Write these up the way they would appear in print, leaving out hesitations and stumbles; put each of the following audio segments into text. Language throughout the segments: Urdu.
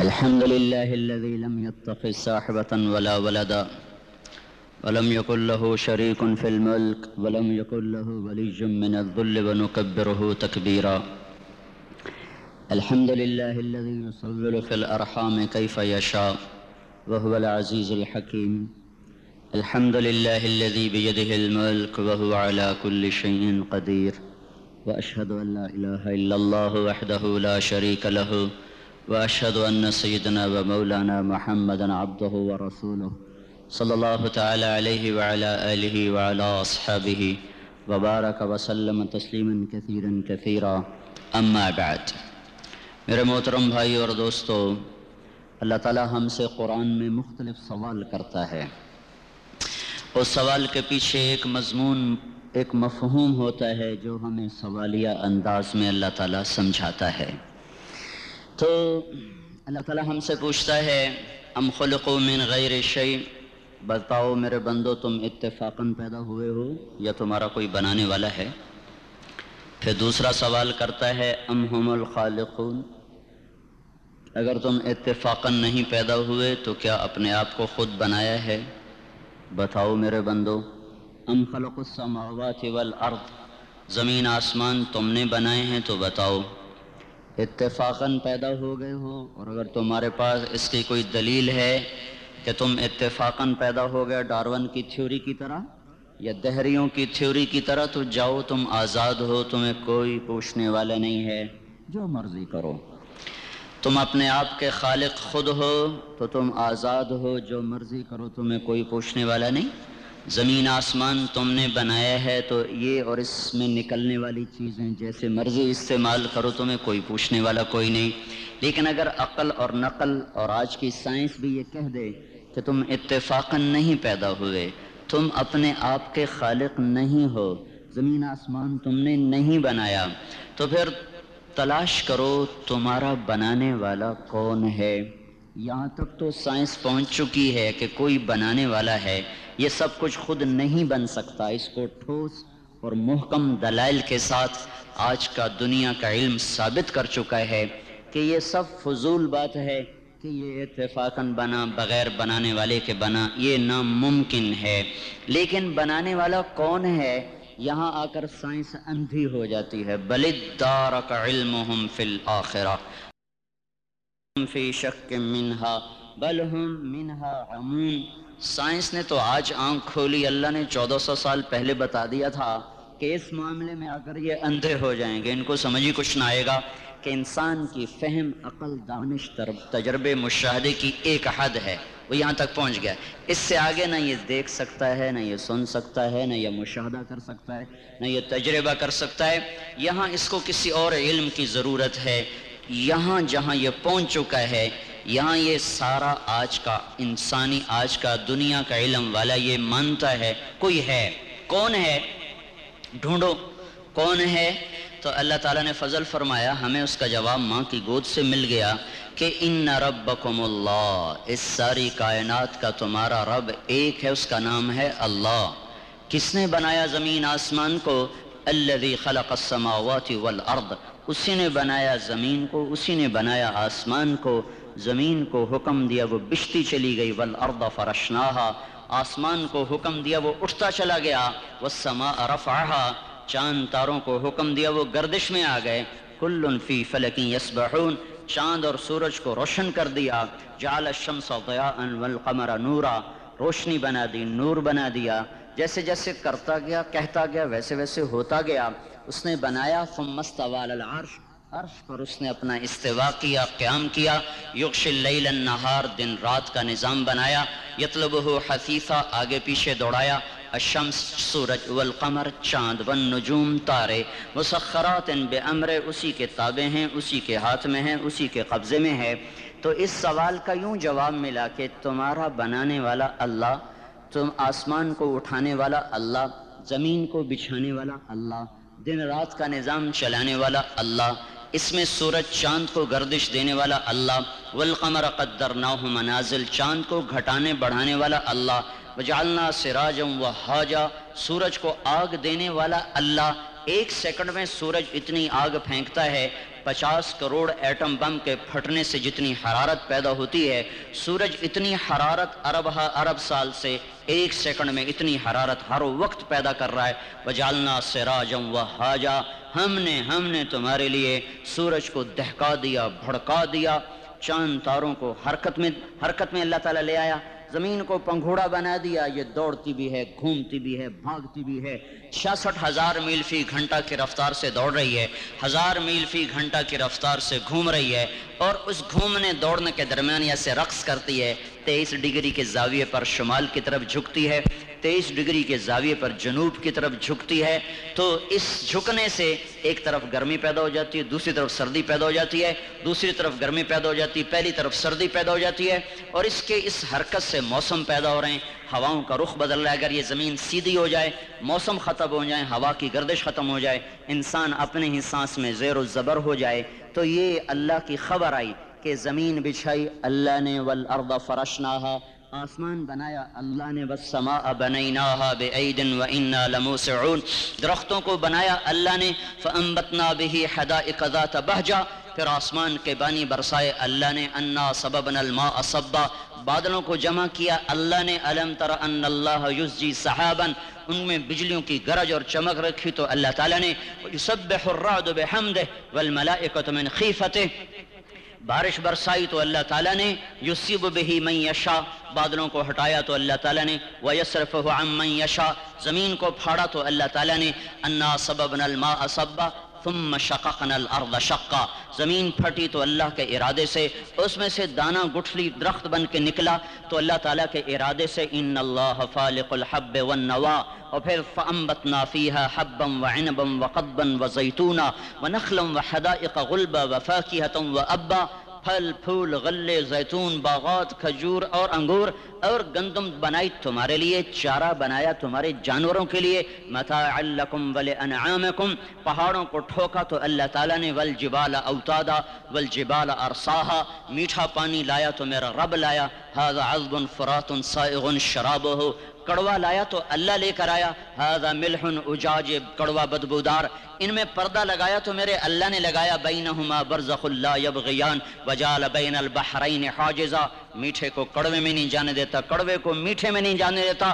الحمد لله الذي لم يتخذ صاحبة ولا ولدا ولم يكن له شريك في الملك ولم يكن له ولي من الذل ونكبره تكبيرا. الحمد لله الذي يصور في الأرحام كيف يشاء وهو العزيز الحكيم. الحمد لله الذي بيده الملك وهو على كل شيء قدير. وأشهد أن لا إله إلا الله وحده لا شريك له وأشهد أن سيدنا ومولانا محمدا عبده ورسوله صلى الله تعالى عليه وعلى آله وعلى أصحابه وبارك وسلم تسليما كثيرا كثيرا. أما بعد. میرے محترم بھائی اور دوستو، اللہ تعالیٰ ہم سے قرآن میں مختلف سوال کرتا ہے. اس سوال کے پیچھے ایک مضمون، ایک مفہوم ہوتا ہے جو ہمیں سوالیہ انداز میں اللہ تعالیٰ سمجھاتا ہے. تو اللہ تعالیٰ ہم سے پوچھتا ہے ام خلقوا من غیر شیء، بتاؤ میرے بندو تم اتفاقاً پیدا ہوئے ہو یا تمہارا کوئی بنانے والا ہے؟ پھر دوسرا سوال کرتا ہے ام هم الخالقون، اگر تم اتفاقاً نہیں پیدا ہوئے تو کیا اپنے آپ کو خود بنایا ہے؟ بتاؤ میرے بندو. ام خلق السماوات والارض، زمین آسمان تم نے بنائے ہیں تو بتاؤ اتفاقاً پیدا ہو گئے ہو؟ اور اگر تمہارے پاس اس کی کوئی دلیل ہے کہ تم اتفاقاً پیدا ہو گئے ڈارون کی تھیوری کی طرح یا دہریوں کی تھیوری کی طرح، تو جاؤ تم آزاد ہو، تمہیں کوئی پوچھنے والا نہیں ہے، جو مرضی کرو. تم اپنے آپ کے خالق خود ہو تو تم آزاد ہو، جو مرضی کرو، تمہیں کوئی پوچھنے والا نہیں. زمین آسمان تم نے بنایا ہے تو یہ اور اس میں نکلنے والی چیزیں جیسے مرضی استعمال کرو، تمہیں کوئی پوچھنے والا کوئی نہیں. لیکن اگر عقل اور نقل اور آج کی سائنس بھی یہ کہہ دے کہ تم اتفاقاً نہیں پیدا ہوئے، تم اپنے آپ کے خالق نہیں ہو، زمین آسمان تم نے نہیں بنایا، تو پھر تلاش کرو تمہارا بنانے والا کون ہے. یہاں تک تو سائنس پہنچ چکی ہے کہ کوئی بنانے والا ہے. یہ سب کچھ خود نہیں بن سکتا. اس کو ٹھوس اور محکم دلائل کے ساتھ آج کا دنیا کا علم ثابت کر چکا ہے کہ یہ سب فضول بات ہے کہ یہ اتفاقاً بنا، بغیر بنانے والے کے بنا، یہ ناممکن ہے. لیکن بنانے والا کون ہے؟ یہاں آ کر سائنس اندھی ہو جاتی ہے. بل ادارک علمہم فی الآخرہ فی شک منہا بل ہم منہا عمون. سائنس نے تو آج آنکھ کھولی. اللہ نے 1400 سال پہلے بتا دیا تھا کہ اس معاملے میں اگر یہ اندھے ہو جائیں گے، ان کو سمجھ ہی کچھ نہ آئے گا کہ انسان کی فہم، عقل، دانش، تجربے، مشاہدے کی ایک حد ہے، وہ یہاں تک پہنچ گیا. اس سے آگے نہ یہ دیکھ سکتا ہے، نہ یہ سن سکتا ہے، نہ یہ مشاہدہ کر سکتا ہے، نہ یہ تجربہ کر سکتا ہے. یہاں اس کو کسی اور علم کی ضرورت ہے. یہاں جہاں یہ پہنچ چکا ہے، یہاں یہ سارا آج کا انسانی، آج کا دنیا کا علم والا یہ مانتا ہے کوئی ہے. کون ہے؟ ڈھونڈو کون ہے. تو اللہ تعالیٰ نے فضل فرمایا، ہمیں اس کا جواب ماں کی گود سے مل گیا کہ ان ربکم اللہ، اس ساری کائنات کا تمہارا رب ایک ہے، اس کا نام ہے اللہ. کس نے بنایا زمین آسمان کو؟ الذی خلق السماوات والارض، اسی نے بنایا زمین کو، اسی نے بنایا آسمان کو. زمین کو حکم دیا وہ بشتی چلی گئی، والارض فرشناہا، آسمان کو حکم دیا وہ اٹھتا چلا گیا. والسماء رفعہا، چاند تاروں کو حکم دیا وہ گردش میں آ گئے. کل فی فلک یسبحون، چاند اور سورج کو روشن کر دیا. جعل الشمس ضیاء والقمر نورا، روشنی بنا دی، نور بنا دیا. جیسے جیسے کرتا گیا، کہتا گیا، ویسے ویسے ہوتا گیا. اس نے بنایا. ثم استوى علی العرش، عرش پر اس نے اپنا استوا کیا، قیام کیا. یغشی اللیل النہار، دن رات کا نظام بنایا. یطلبہ حثیثا، آگے پیچھے دوڑایا. الشمس، سورج، والقمر، چاند، والنجوم، تارے، مسخرات بامر، اسی کے تابع ہیں، اسی کے ہاتھ میں ہیں، اسی کے قبضے میں ہے. تو اس سوال کا یوں جواب ملا کہ تمہارا بنانے والا اللہ، تم آسمان کو اٹھانے والا اللہ، زمین کو بچھانے والا اللہ، دن رات کا نظام چلانے والا اللہ، اس میں سورج چاند کو گردش دینے والا اللہ. والقمر قدرناہ منازل، چاند کو گھٹانے بڑھانے والا اللہ. وجعلنا سراجا وہاجا، سورج کو آگ دینے والا اللہ. ایک سیکنڈ میں سورج اتنی آگ پھینکتا ہے 50 کروڑ ایٹم بم کے پھٹنے سے جتنی حرارت پیدا ہوتی ہے، سورج اتنی حرارت ارب سال سے 1 سیکنڈ میں اتنی حرارت ہر وقت پیدا کر رہا ہے۔ وَجَعَلْنَا سِرَاجًا وَهَّاجًا، ہم نے تمہارے لیے سورج کو دہکا دیا، بھڑکا دیا، چاند تاروں کو حرکت میں اللہ تعالیٰ لے آیا، زمین کو پنگھوڑا بنا دیا، یہ دوڑتی بھی ہے، گھومتی بھی ہے، بھاگتی بھی ہے، 66,000 میل فی گھنٹہ کی رفتار سے دوڑ رہی ہے، 1000 میل فی گھنٹہ کی رفتار سے گھوم رہی ہے، اور اس گھومنے دوڑنے کے درمیان یہ سے رقص کرتی ہے، 23 ڈگری کے زاویے پر شمال کی طرف جھکتی ہے، 23 ڈگری کے زاویے پر جنوب کی طرف جھکتی ہے۔ تو اس جھکنے سے ایک طرف گرمی پیدا ہو جاتی ہے، دوسری طرف سردی پیدا ہو جاتی ہے، دوسری طرف گرمی پیدا ہو جاتی ہے، پہلی طرف سردی پیدا ہو جاتی ہے، اور اس حرکت سے موسم پیدا ہو رہے ہیں، ہواؤں کا رخ بدل رہا ہے۔ اگر یہ زمین سیدھی ہو جائے، موسم ختم ہو جائے، ہوا کی گردش ختم ہو جائے، انسان اپنے ہی سانس میں زیر و زبر ہو جائے، تو یہ اللہ کی خبر آئی کہ زمین بچھائی اللہ نے، والارض فرشناہا، آسمان بنایا اللہ نے، والسماء بنیناہا بأید وإنا لموسعون، درختوں کو بنایا اللہ نے، فأنبتنا به حدائق ذات بہجہ، پھر آسمان کے بانی برسائے اللہ نے، انا صببنا الماء صبا، بادلوں کو جمع کیا اللہ نے، الم تر ان اللہ یزجی سحابا، ان میں بجلیوں کی گرج اور چمک رکھی تو اللہ تعالیٰ نے، یسبح الرعد بحمدہ والملائکۃ من خیفتہ، بارش برسائی تو اللہ تعالیٰ نے، یصیب بہ من یشاء، بادلوں کو ہٹایا تو اللہ تعالیٰ نے، ویصرفہ عن من یشاء، زمین کو پھاڑا تو اللہ تعالیٰ نے، انا صببنا الماء صبا ثم شققنا الارض شقا، زمین پھٹی تو اللہ کے ارادے سے، اس میں سے دانہ گٹھلی درخت بن کے نکلا تو اللہ تعالیٰ کے ارادے سے، ان اللہ فالق الحب والنوا، اور پھر فانبتنا فیہا حبا وعنبا وقضبا وزیتونا ونخلا وحدائق غلبا وفاکہۃ وابا، پھل پھول غلے زیتون باغات کھجور اور انگور اور گندم بنائی تمہارے لیے، چارہ بنایا تمہارے جانوروں کے لیے، متاعا لکم ولانعامکم، پہاڑوں کو ٹھوکا تو اللہ تعالیٰ نے، والجبال اوتادا والجبال ارساہا، میٹھا پانی لایا تو میرا رب لایا، ھذا عذب فرات سائغ شرابہ، کڑوا لایا تو اللہ لے کر آیا، ھذا ملح اجاج، کڑوا بدبودار، ان میں پردہ لگایا تو میرے اللہ نے لگایا، بینہما برزخ لا یبغیان وجعل بین البحرین حاجزا، میٹھے کو کڑوے میں نہیں جانے دیتا، کڑوے کو میٹھے میں نہیں جانے دیتا،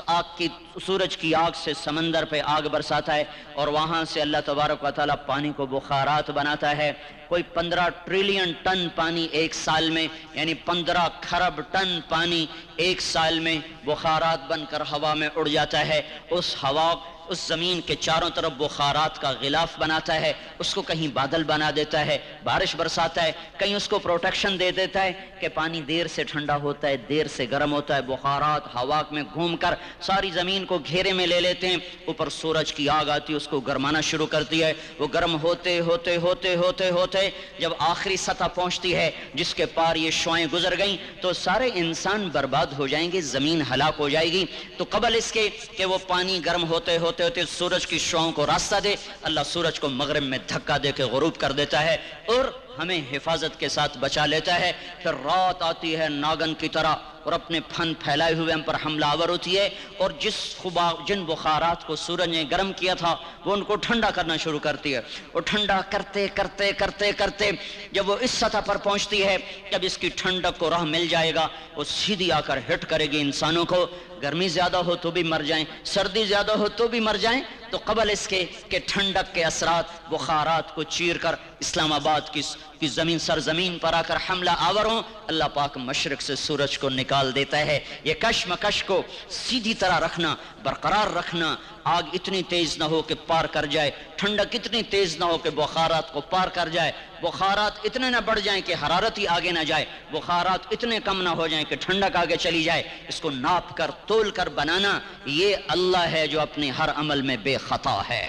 سورج کی آگ سے سمندر پہ آگ برساتا ہے، اور وہاں سے اللہ تبارک و تعالیٰ پانی کو بخارات بناتا ہے، کوئی 15 ٹریلین ٹن پانی ایک سال میں، یعنی 15 کھرب ٹن پانی ایک سال میں بخارات بن کر ہوا میں اڑ جاتا ہے، اس ہوا اس زمین کے چاروں طرف بخارات کا غلاف بناتا ہے، اس کو کہیں بادل بنا دیتا ہے، بارش برساتا ہے، کہیں اس کو پروٹیکشن دے دیتا ہے کہ پانی دیر سے ٹھنڈا ہوتا ہے، دیر سے گرم ہوتا ہے، بخارات ہوا میں گھوم کر ساری زمین کو گھیرے میں لے لیتے ہیں، اوپر سورج کی آگ آتی ہے، اس کو گرمانا شروع کرتی ہے، وہ گرم ہوتے ہوتے ہوتے ہوتے ہوتے جب آخری سطح پہنچتی ہے جس کے پار یہ شعائیں گزر گئیں تو سارے انسان برباد ہو جائیں گے، زمین ہلاک ہو جائے گی۔ تو قبل اس کے کہ وہ پانی گرم ہوتے ہوتے ہوتے سورج کی شعاؤں کو راستہ دے، اللہ سورج کو مغرب میں دھکا دے کے غروب کر دیتا ہے اور ہمیں حفاظت کے ساتھ بچا لیتا ہے۔ پھر رات آتی ہے ناگن کی طرح اور اپنے پھن پھیلائے ہوئے ہم پر حملہ آور ہوتی ہے، اور جن بخارات کو سورج نے گرم کیا تھا وہ ان کو ٹھنڈا کرنا شروع کرتی ہے، اور ٹھنڈا کرتے کرتے کرتے کرتے جب وہ اس سطح پر پہنچتی ہے، جب اس کی ٹھنڈک کو راہ مل جائے گا، وہ سیدھی آ کر ہٹ کرے گی انسانوں کو، گرمی زیادہ ہو تو بھی مر جائیں، سردی زیادہ ہو تو بھی مر جائیں۔ تو قبل اس کے کہ ٹھنڈک کے اثرات بخارات کو چیر کر اسلام آباد کی زمین سرزمین پر آ کر حملہ آور ہوں، اللہ پاک مشرق سے سورج کو نکال دیتا ہے۔ یہ کشمکش کو سیدھی طرح رکھنا، برقرار رکھنا، آگ اتنی تیز نہ ہو کہ پار کر جائے، ٹھنڈک اتنی تیز نہ ہو کہ بخارات کو پار کر جائے، بخارات اتنے نہ بڑھ جائیں کہ حرارت ہی آگے نہ جائے، بخارات اتنے کم نہ ہو جائیں کہ ٹھنڈک آگے چلی جائے، اس کو ناپ کر تول کر بنانا، یہ اللہ ہے جو اپنے ہر عمل میں بے خطا ہے۔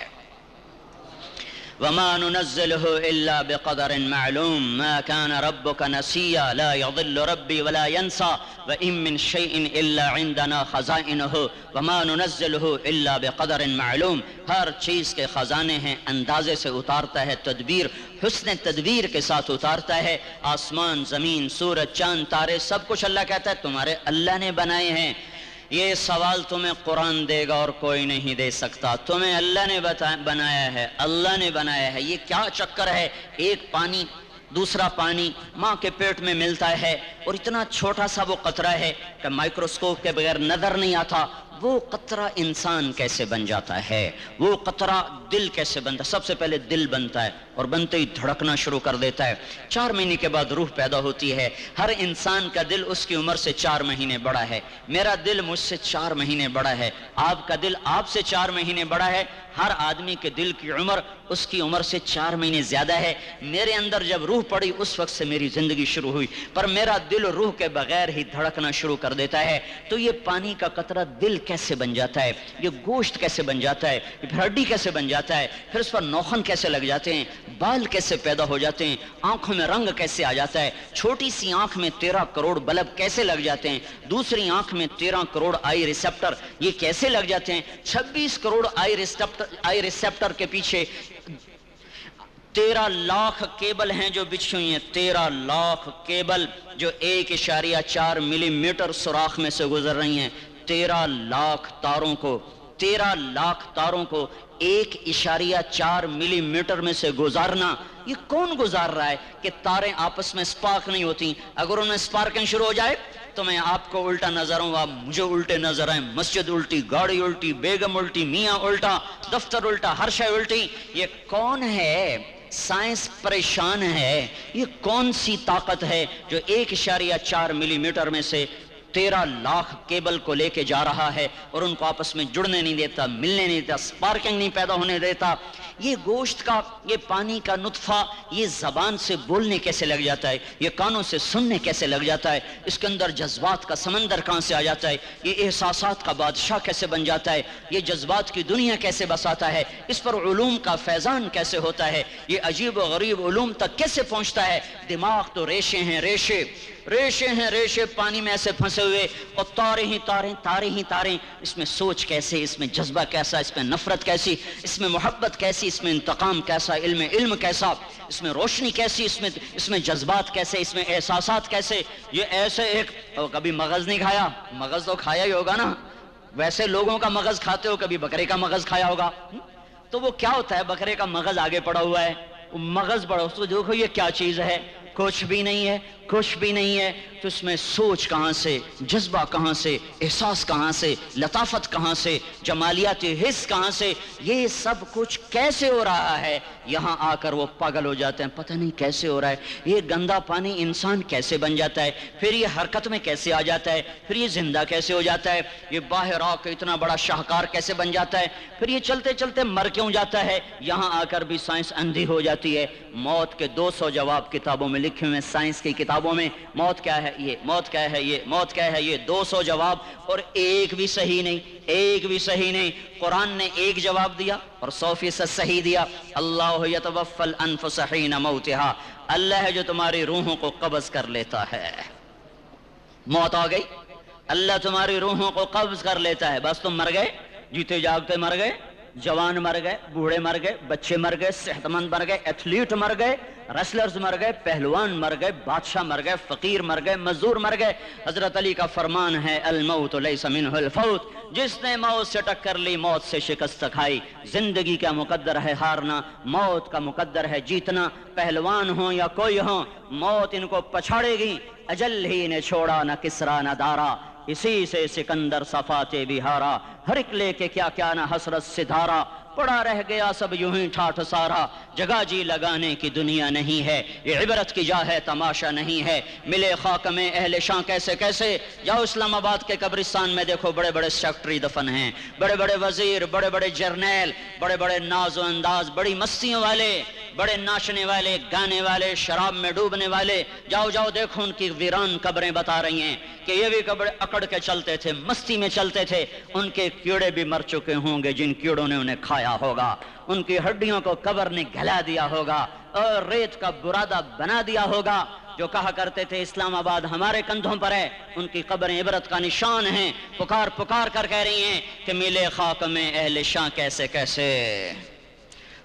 وما ننزله إلا بقدر معلوم ما كان ربك نسيا لا يضل ربي ولا ينسى وإن من شيء إلا عندنا خزائنه وما ننزله إلا بقدر معلوم، ہر چیز کے خزانے ہیں، اندازے سے اتارتا ہے، تدبیر حسن تدبیر کے ساتھ اتارتا ہے، آسمان زمین سورج چاند تارے سب کچھ اللہ کہتا ہے تمہارے اللہ نے بنائے ہیں، یہ سوال تمہیں قرآن دے گا اور کوئی نہیں دے سکتا. تمہیں اللہ نے بنایا ہے, اللہ نے بنایا ہے. یہ کیا چکر ہے؟ ایک پانی دوسرا پانی ماں کے پیٹ میں ملتا ہے, اور اتنا چھوٹا سا وہ قطرہ ہے کہ مائکروسکوپ کے بغیر نظر نہیں آتا. وہ قطرہ انسان کیسے بن جاتا ہے؟ وہ قطرہ دل کیسے بنتا ہے؟ سب سے پہلے دل بنتا ہے, اور بنتے ہی دھڑکنا شروع کر دیتا ہے. 4 مہینے کے بعد روح پیدا ہوتی ہے. ہر انسان کا دل اس کی عمر سے 4 مہینے بڑا ہے. میرا دل مجھ سے 4 مہینے بڑا ہے. آپ کا دل آپ سے 4 مہینے بڑا ہے. ہر آدمی کے دل کی عمر اس کی عمر سے 4 مہینے زیادہ ہے. میرے اندر جب روح پڑی اس وقت سے میری زندگی شروع ہوئی, پر میرا دل روح کے بغیر ہی دھڑکنا شروع کر دیتا ہے. تو یہ پانی کا قطرہ دل کیسے بن جاتا ہے؟ یہ گوشت کیسے بن جاتا ہے؟ پھر ہڈی کیسے بن جاتا ہے؟ پھر اس پر نوخن کیسے لگ جاتے ہیں؟ بال کیسے پیدا ہو جاتے ہیں؟ آنکھوں میں رنگ کیسے آ جاتا ہے؟ چھوٹی سی آنکھ میں 13 کروڑ بلب کیسے لگ جاتے ہیں؟ دوسری آنکھ میں 13 کروڑ آئی ریسپٹر یہ کیسے لگ جاتے ہیں؟ 26 کروڑ آئی ریسپٹر کے پیچھے 13 لاکھ کیبل ہیں جو بچھی ہوئی ہیں. 13 لاکھ کیبل جو 1.4 ملی میٹر سوراخ میں سے گزر رہی ہیں. 13 لاکھ تاروں کو 1.4 ملی میٹر میں سے گزارنا, یہ کون گزار رہا ہے کہ تاریں آپس میں سپارک نہیں ہوتی؟ اگر انہیں سپارکنگ شروع ہو جائے تو میں آپ کو الٹا نظر ہوں گا, مجھے الٹے نظر آئیں, مسجد الٹی, گاڑی الٹی, بیگم الٹی, میاں الٹا, دفتر الٹا, ہر شے الٹی. یہ کون ہے؟ سائنس پریشان ہے. یہ کون سی طاقت ہے جو 1.4 ملی میٹر میں سے 13 لاکھ کیبل کو لے کے جا رہا ہے اور ان کو آپس میں جڑنے نہیں دیتا, ملنے نہیں دیتا, سپارکنگ نہیں پیدا ہونے دیتا؟ یہ گوشت کا, یہ پانی کا نطفہ یہ زبان سے بولنے کیسے لگ جاتا ہے؟ یہ کانوں سے سننے کیسے لگ جاتا ہے؟ اس کے اندر جذبات کا سمندر کہاں سے آ جاتا ہے؟ یہ احساسات کا بادشاہ کیسے بن جاتا ہے؟ یہ جذبات کی دنیا کیسے بساتا ہے؟ اس پر علوم کا فیضان کیسے ہوتا ہے؟ یہ عجیب و غریب علوم تک کیسے پہنچتا ہے؟ دماغ تو ریشے ہیں, ریشے پانی میں ایسے پھنسے ہوئے, اور تاریں. اس میں سوچ کیسے, اس میں جذبہ کیسا, اس میں نفرت کیسی, اس میں محبت کیسی, اس میں انتقام کیسا, علم کیسا, اس میں روشنی کیسی, اس میں جذبات کیسے, اس میں احساسات کیسے؟ یہ ایسے ایک, کبھی مغز نہیں کھایا؟ مغز تو کھایا ہی ہوگا نا. ویسے لوگوں کا مغز کھاتے ہو, کبھی بکرے کا مغز کھایا ہوگا. تو وہ کیا ہوتا ہے؟ بکرے کا مغز آگے پڑا ہوا ہے, وہ مغز پڑا, اس کو دیکھو یہ کیا چیز ہے؟ کچھ بھی نہیں ہے. تو اس میں سوچ کہاں سے, جذبہ کہاں سے, احساس کہاں سے, لطافت کہاں سے, جمالیاتی حس کہاں سے؟ یہ سب کچھ کیسے ہو رہا ہے؟ یہاں آ کر وہ پاگل ہو جاتے ہیں, پتہ نہیں کیسے ہو رہا ہے. یہ گندا پانی انسان کیسے بن جاتا ہے؟ پھر یہ حرکت میں کیسے آ جاتا ہے؟ پھر یہ زندہ کیسے ہو جاتا ہے؟ یہ باہر آ کے اتنا بڑا شاہکار کیسے بن جاتا ہے؟ پھر یہ چلتے چلتے مر کیوں جاتا ہے؟ یہاں آ کر بھی سائنس اندھی ہو جاتی ہے. موت کے 200 جواب کتابوں میں لکھے ہوئے, سائنس کی کتابوں میں. موت کیا ہے یہ, موت کیا ہے یہ, موت کیا ہے یہ, 200 جواب, اور ایک بھی صحیح نہیں. قرآن نے ایک جواب دیا اور 100% صحیح دیا. اللہ یتوفی الانفس حین موتہا, اللہ ہے جو تمہاری روحوں کو قبض کر لیتا ہے. موت آ گئی, اللہ تمہاری روحوں کو قبض کر لیتا ہے, بس تم مر گئے, جیتے جاگتے مر گئے, جوان مر گئے, بوڑھے مر گئے, بچے مر گئے, صحت مند مر گئے, ایتھلیٹ مر گئے, ریسلرز مر گئے, پہلوان مر گئے, بادشاہ مر گئے, فقیر مر گئے, مزدور مر گئے. حضرت علی کا فرمان ہے, الموت لیس منہ الفوت, جس نے موت سے ٹکر لی موت سے شکست کھائی. زندگی کا مقدر ہے ہارنا, موت کا مقدر ہے جیتنا. پہلوان ہوں یا کوئی ہوں, موت ان کو پچھاڑے گی. اجل ہی نے چھوڑا نہ کسرا نہ دارا, اسی سے سکندر صفاتے بہارا. ہر ایک لے کے کیا کیا نہ حسرت سے دھارا, پڑا رہ گیا سب یوں ہی ٹھاٹھ سارا. جگہ جی لگانے کی دنیا نہیں ہے, یہ عبرت کی جا ہے تماشا نہیں ہے. ملے خاک میں اہل شاں کیسے کیسے, جاؤ اسلام آباد کے قبرستان میں دیکھو, بڑے بڑے سیکٹری دفن ہیں, بڑے بڑے وزیر, بڑے بڑے جرنیل, بڑے بڑے ناز و انداز, بڑی مستیوں والے, بڑے ناچنے والے, گانے والے, شراب میں ڈوبنے والے. جاؤ دیکھو ان کی ویران قبریں بتا رہی ہیں کہ یہ بھی قبر اکڑ کے چلتے تھے, مستی میں چلتے تھے. ان کے کیڑے بھی مر چکے ہوں گے جن کیڑوں نے انہیں کھایا ہوگا. ان کی ہڈیوں کو قبر نے گلا دیا ہوگا اور ریت کا برادہ بنا دیا ہوگا. جو کہا کرتے تھے اسلام آباد ہمارے کندھوں پر ہے, ان کی قبریں عبرت کا نشان ہیں. پکار کر کہہ رہی ہیں کہ ملے خاک میں اہل شاں کیسے کیسے.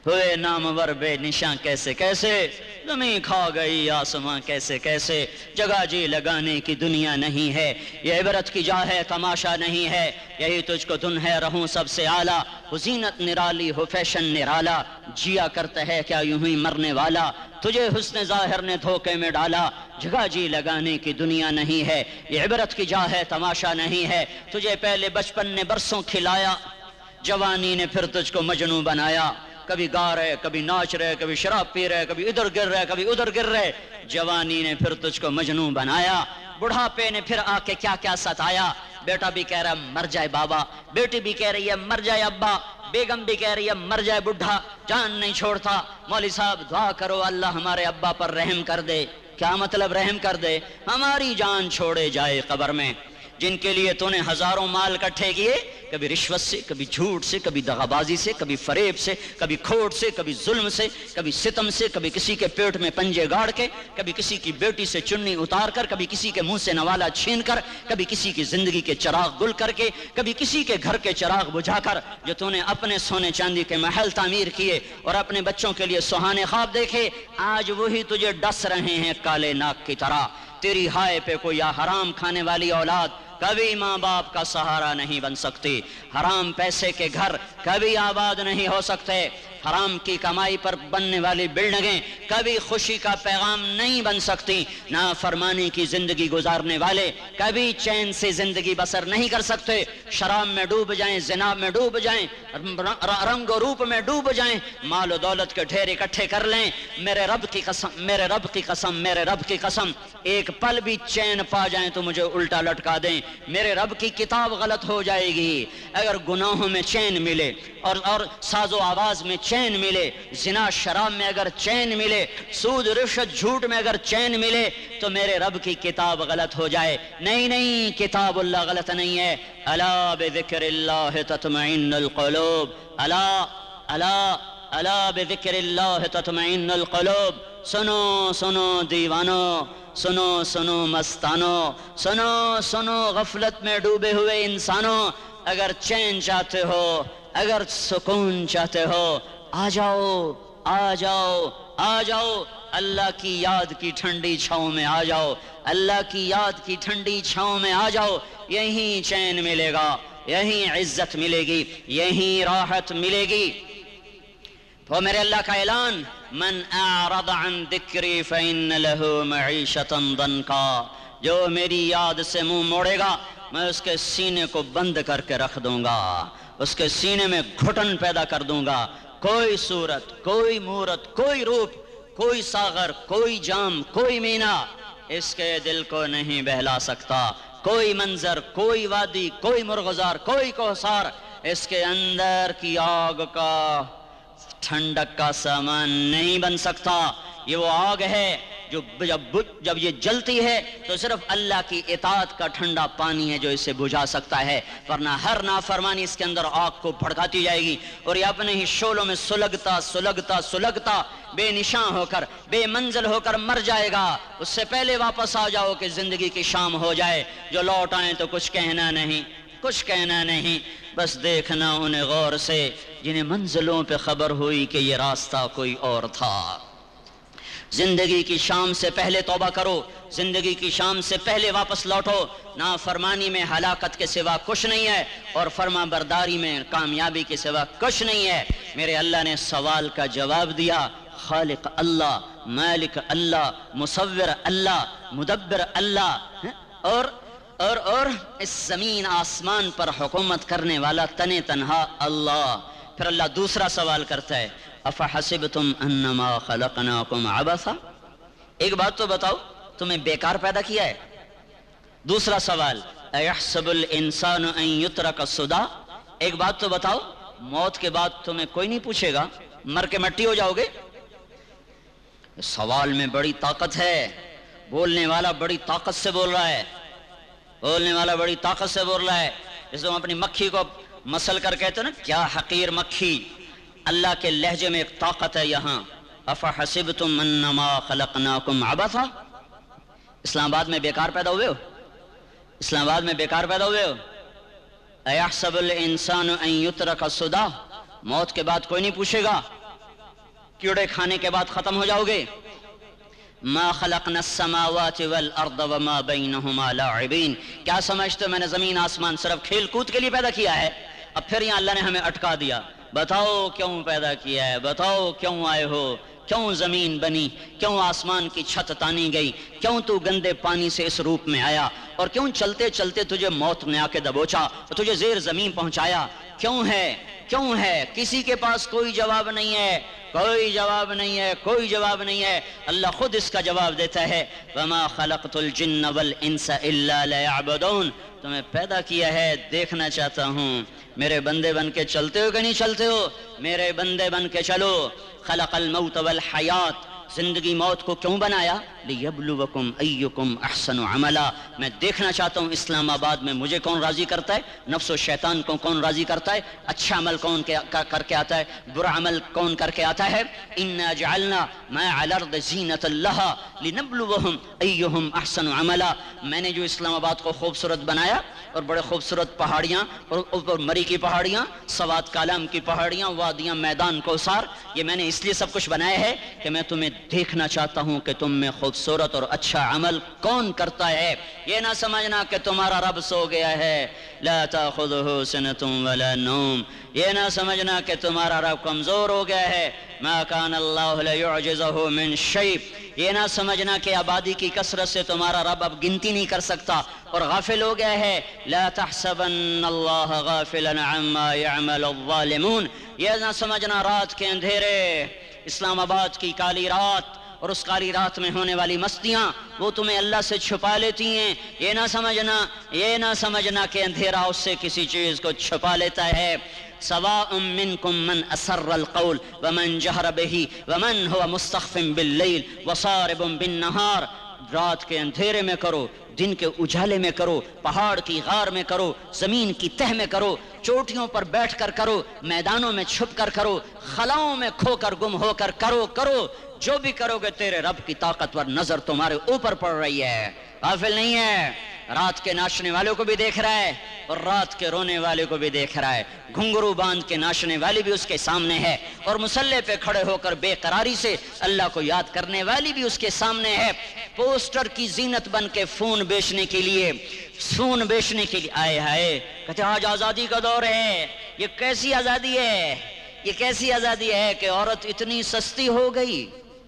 ہوئے نامور بے نشاں کیسے کیسے، زمین کھا گئی آسماں کیسے کیسے، جگہ جی لگانے کی دنیا نہیں ہے، یہ عبرت کی جا ہے تماشا نہیں ہے، یہی تجھ کو دن ہے رہوں سب سے اعلیٰ، ہو زینت نرالی ہو فیشن نرالا، جیا کرتا ہے کیا یوں ہی مرنے والا، تجھے حسن ظاہر نے دھوکے میں ڈالا، جگہ جی لگانے کی دنیا نہیں ہے، یہ عبرت کی جا ہے تماشا نہیں ہے، تجھے پہلے بچپن نے برسوں کھلایا، جوانی نے پھر تجھ کو مجنوں بنایا، کبھی گا رہے کبھی ناچ رہے کبھی شراب پی رہے کبھی ادھر گر رہے کبھی ادھر گر رہے، جوانی نے پھر تجھ کو مجنوں بنایا، بڑھاپے نے پھر آ کے کیا کیا ستایا، بیٹا بھی کہہ رہا مر جائے بابا، بیٹی بھی کہہ رہی ہے مر جائے ابا، بیگم بھی کہہ رہی ہے مر جائے بڈھا، جان نہیں چھوڑتا، مولوی صاحب دعا کرو اللہ ہمارے ابا پر رحم کر دے، کیا مطلب رحم کر دے، ہماری جان چھوڑے جائے قبر میں، جن کے لیے تو نے ہزاروں مال اکٹھے کیے، کبھی رشوت سے کبھی جھوٹ سے کبھی دغابازی سے کبھی فریب سے کبھی کھوٹ سے کبھی ظلم سے کبھی ستم سے، کبھی کسی کے پیٹ میں پنجے گاڑ کے، کبھی کسی کی بیٹی سے چنی اتار کر، کبھی کسی کے منہ سے نوالا چھین کر، کبھی کسی کی زندگی کے چراغ گل کر کے، کبھی کسی کے گھر کے چراغ بجھا کر، جو تو نے اپنے سونے چاندی کے محل تعمیر کیے اور اپنے بچوں کے لیے سہانے خواب دیکھے، آج وہی تجھے ڈس رہے ہیں کالے ناک کی طرح، تیری ہائے پہ کوئی حرام کھانے والی اولاد کبھی ماں باپ کا سہارا نہیں بن سکتی، حرام پیسے کے گھر کبھی آباد نہیں ہو سکتے، حرام کی کمائی پر بننے والی بلڈنگیں کبھی خوشی کا پیغام نہیں بن سکتی، نافرمانی کی زندگی گزارنے والے کبھی چین سے زندگی بسر نہیں کر سکتے، شراب میں ڈوب جائیں، زنا میں ڈوب جائیں، رنگ و روپ میں ڈوب جائیں، مال و دولت کے ڈھیر اکٹھے کر لیں، میرے رب کی قسم میرے رب کی قسم میرے رب کی قسم، ایک پل بھی چین پا جائیں تو مجھے الٹا لٹکا دیں، میرے رب کی کتاب غلط ہو جائے گی، اگر گناہوں میں چین ملے اور ساز و آواز میں چین ملے، زنا شراب میں اگر چین ملے، سود رشوت جھوٹ میں اگر چین ملے تو میرے رب کی کتاب غلط ہو جائے، نہیں کتاب اللہ غلط نہیں ہے، الا بذکر اللہ تطمئن القلوب، الا بذکر اللہ تطمئن القلوب، سنو دیوانو، سنو مستانو، سنو غفلت میں ڈوبے ہوئے انسانوں، اگر چین چاہتے ہو، اگر سکون چاہتے ہو، آ جاؤ اللہ کی یاد کی ٹھنڈی چھاؤں میں آ جاؤ، اللہ کی یاد کی ٹھنڈی چھاؤں میں آ جاؤ، یہیں چین ملے گا، یہیں عزت ملے گی، یہیں راحت ملے گی۔ تو میرے اللہ کا اعلان، من اعرض عن ذکری فإن له معیشۃ ضنکا، جو میری یاد سے منہ موڑے گا میں اس کے سینے کو بند کر کے رکھ دوں گا، اس کے سینے میں گھٹن پیدا کر دوں گا، کوئی صورت کوئی مورت کوئی روپ کوئی ساغر کوئی جام کوئی مینا اس کے دل کو نہیں بہلا سکتا، کوئی منظر کوئی وادی کوئی مرغزار کوئی کوثار اس کے اندر کی آگ کا ٹھنڈک کا سامان نہیں بن سکتا، یہ وہ آگ ہے جو جب یہ جلتی ہے تو صرف اللہ کی اطاعت کا ٹھنڈا پانی ہے جو اسے بجھا سکتا ہے، ورنہ ہر نافرمانی اس کے اندر آگ کو بھڑکاتی جائے گی اور یہ اپنے ہی شعلوں میں سلگتا بے نشاں ہو کر بے منزل ہو کر مر جائے گا، اس سے پہلے واپس آ جاؤ کہ زندگی کی شام ہو جائے، جو لوٹ آئیں تو کچھ کہنا نہیں، بس دیکھنا انہیں غور سے جنہیں منزلوں پہ خبر ہوئی کہ یہ راستہ کوئی اور تھا۔ زندگی کی شام سے پہلے توبہ کرو، زندگی کی شام سے پہلے واپس لوٹو، نافرمانی میں ہلاکت کے سوا کچھ نہیں ہے اور فرما برداری میں کامیابی کے سوا کچھ نہیں ہے۔ میرے اللہ نے سوال کا جواب دیا، خالق اللہ، مالک اللہ، مصور اللہ، مدبر اللہ، اور اس زمین آسمان پر حکومت کرنے والا تنے تنہا اللہ۔ پھر اللہ دوسرا سوال کرتا ہے، افحسبتم انما خلقناکم عبثا، ایک بات تو بتاؤ تمہیں بیکار پیدا کیا ہے؟ دوسرا سوال، ایحسب الانسان ان یترک سدی، ایک بات تو بتاؤ موت کے بعد تمہیں کوئی نہیں پوچھے گا، مر کے مٹی ہو جاؤ گے؟ سوال میں بڑی طاقت ہے، بولنے والا بڑی طاقت سے بول رہا ہے، جیسے ہم اپنی مکھی کو مسل کر کہتے ہیں نا، کیا حقیر مکھی، اللہ کے لہجے میں ایک طاقت ہے یہاں، افحسبتم انما خلقناکم عبثا، اسلام آباد میں بیکار پیدا ہوئے ہو، ایحسب الانسان ان یترک سدی، موت کے بعد کوئی نہیں پوچھے گا، کیڑے کھانے کے بعد ختم ہو جاؤ گے؟ ما خلقنا السماوات والارض وما بینہما لاعبین، کیا سمجھتے ہو میں نے زمین آسمان صرف کھیل کود کے لیے پیدا کیا ہے؟ اب پھر یہاں اللہ نے ہمیں اٹکا دیا، بتاؤ کیوں پیدا کیا ہے، بتاؤ کیوں آئے ہو، کیوں زمین بنی، کیوں آسمان کی چھت تانی گئی، کیوں تو گندے پانی سے اس روپ میں آیا، اور کیوں چلتے چلتے تجھے موت نے آ کے دبوچا اور تجھے زیر زمین پہنچایا؟ کیوں ہے؟ کیوں ہے؟ کسی کے پاس کوئی جواب نہیں ہے، کوئی جواب نہیں ہے، کوئی جواب نہیں ہے۔ اللہ خود اس کا جواب دیتا ہے، وَمَا خَلَقْتُ الْجِنَّ وَالْإِنسَ إِلَّا لَيَعْبُدُونَ، تمہیں پیدا کیا ہے، دیکھنا چاہتا ہوں میرے بندے بن کے چلتے ہو کہ نہیں چلتے ہو، میرے بندے بن کے چلو۔ خلق الموت والحیات، زندگی موت کو کیوں بنایا؟ لیبلوکم ایکم احسن عملا، میں دیکھنا چاہتا ہوں اسلام آباد میں مجھے کون راضی کرتا ہے، نفس و شیطان کو کون راضی کرتا ہے، اچھا عمل کون کر کے آتا ہے، برا عمل کون کر کے آتا ہے۔ انا جعلنا ما علی الارض زینۃ لہا لنبلوہم ایہم احسن عملا، میں نے جو اسلام آباد کو خوبصورت بنایا اور بڑے خوبصورت پہاڑیاں اور اوپر مری کی پہاڑیاں، سوات کالام کی پہاڑیاں، وادیاں، میدان کوثر، یہ میں نے اس لیے سب کچھ بنایا ہے کہ میں تمہیں دیکھنا چاہتا ہوں کہ تم میں خوبصورت اور اچھا عمل کون کرتا ہے۔ یہ نہ سمجھنا کہ تمہارا رب سو گیا ہے، لا تاخذہ سنۃ ولا نوم، یہ نہ سمجھنا کہ تمہارا رب کمزور ہو گیا ہے، ما کان اللہ لیعجزہ من شیء، یہ نہ سمجھنا کہ آبادی کی کثرت سے تمہارا رب اب گنتی نہیں کر سکتا اور غافل ہو گیا ہے، لا تحسبن اللہ غافلا عما يعمل الظالمون، یہ نہ سمجھنا رات کے اندھیرے، اسلام آباد کی کالی رات اور اس کالی رات میں ہونے والی مستیاں وہ تمہیں اللہ سے چھپا لیتی ہیں، یہ نہ سمجھنا کہ اندھیرا اس سے کسی چیز کو چھپا لیتا ہے۔ سواء منکم من اسر القول ومن جہر بہ ومن هو مستخف باللیل وصارب بالنہار، رات کے اندھیرے میں کرو، دن کے اجالے میں کرو، پہاڑ کی غار میں کرو، زمین کی تہ میں کرو، چوٹیوں پر بیٹھ کر کرو، میدانوں میں چھپ کر کرو، خلاؤں میں کھو کر گم ہو کر کرو، جو بھی کرو گے تیرے رب کی طاقتور نظر تمہارے اوپر پڑ رہی ہے، غافل نہیں ہے، رات کے ناچنے والوں کو بھی دیکھ رہا ہے اور رات کے رونے والے کو بھی دیکھ رہا ہے، گھنگرو باندھ کے ناچنے والی بھی اس کے سامنے ہے اور مسلح پہ کھڑے ہو کر بے قراری سے اللہ کو یاد کرنے والی بھی اس کے سامنے ہے، پوسٹر کی زینت بن کے فون بیچنے کے لیے آئے ہائے کہتے آج آزادی کا دور ہے، یہ کیسی آزادی ہے، یہ کیسی آزادی ہے کہ عورت اتنی سستی ہو گئی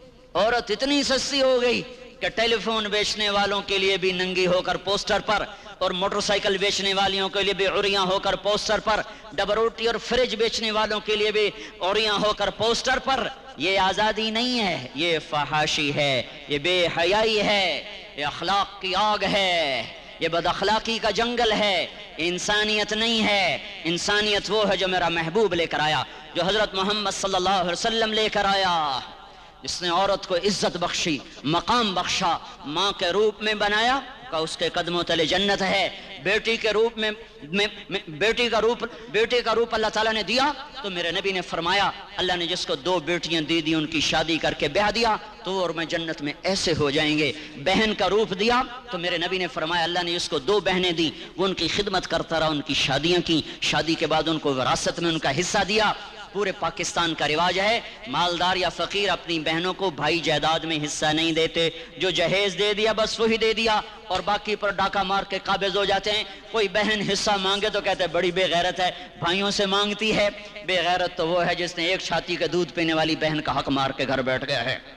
کہ ٹیلی فون بیچنے والوں کے لیے بھی ننگی ہو کر پوسٹر پر اور موٹر سائیکل بیچنے والیوں کے لیے بھی عریاں ہو کر پوسٹر پر، ڈبل روٹی اور فریج بیچنے والوں کے لیے بھی عریاں ہو کر پوسٹر پر۔ یہ آزادی نہیں ہے، یہ فحاشی ہے، یہ بے حیائی ہے، یہ اخلاق کی آگ ہے، یہ بد اخلاقی کا جنگل ہے، انسانیت نہیں ہے۔ انسانیت وہ ہے جو میرا محبوب لے کر آیا، جو حضرت محمد صلی اللہ علیہ وسلم لے کر آیا، جس نے عورت کو عزت بخشی، مقام بخشا، ماں کے روپ میں بنایا کہ اس کے قدموں تلے جنت ہے، بیٹی کے روپ میں بیٹی کا روپ اللہ تعالیٰ نے دیا تو میرے نبی نے فرمایا اللہ نے جس کو 2 بیٹیاں دی ان کی شادی کر کے بیاہ دیا تو اور میں جنت میں ایسے ہو جائیں گے۔ بہن کا روپ دیا تو میرے نبی نے فرمایا اللہ نے جس کو 2 بہنیں دی وہ ان کی خدمت کرتا رہا، ان کی شادیاں کی، شادی کے بعد ان کو وراثت میں ان کا حصہ دیا۔ پورے پاکستان کا رواج ہے مالدار یا فقیر اپنی بہنوں کو بھائی جائیداد میں حصہ نہیں دیتے، جو جہیز دے دیا بس وہی دے دیا اور باقی پر ڈاکہ مار کے قابض ہو جاتے ہیں۔ کوئی بہن حصہ مانگے تو کہتے ہیں بڑی بے غیرت ہے، بھائیوں سے مانگتی ہے۔ بے غیرت تو وہ ہے جس نے ایک چھاتی کے دودھ پینے والی بہن کا حق مار کے گھر بیٹھ گیا ہے۔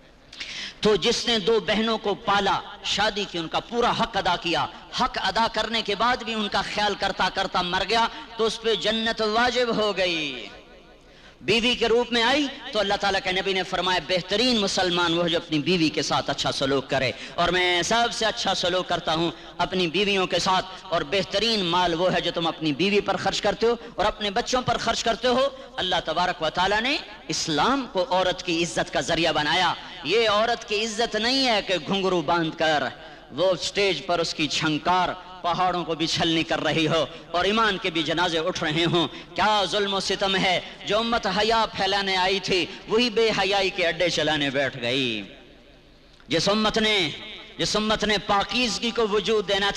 تو جس نے 2 بہنوں کو پالا، شادی کی، ان کا پورا حق ادا کیا، حق ادا کرنے کے بعد بھی ان کا خیال کرتا کرتا مر گیا تو اس پہ جنت واجب ہو گئی۔ بیوی کے روپ میں آئی تو اللہ تعالیٰ کے نبی نے فرمایا بہترین مسلمان وہ جو اپنی بیوی کے ساتھ اچھا سلوک کرے، اور میں سب سے اچھا سلوک کرتا ہوں اپنی بیویوں کے ساتھ، اور بہترین مال وہ ہے جو تم اپنی بیوی پر خرچ کرتے ہو اور اپنے بچوں پر خرچ کرتے ہو۔ اللہ تبارک و تعالیٰ نے اسلام کو عورت کی عزت کا ذریعہ بنایا۔ یہ عورت کی عزت نہیں ہے کہ گھنگرو باندھ کر وہ سٹیج پر اس کی چھنکار پہاڑوں کو بھی چھلنی کر رہی ہو اور ایمان کے بھی جنازے اٹھ رہے ہوں۔ کیا ظلم و ستم ہے، جو امت حیا پھیلانے آئی تھی وہی بے حیائی کے اڈے چلانے بیٹھ گئی۔ جس امت نے پاکیزگی کو وجود دینا تھا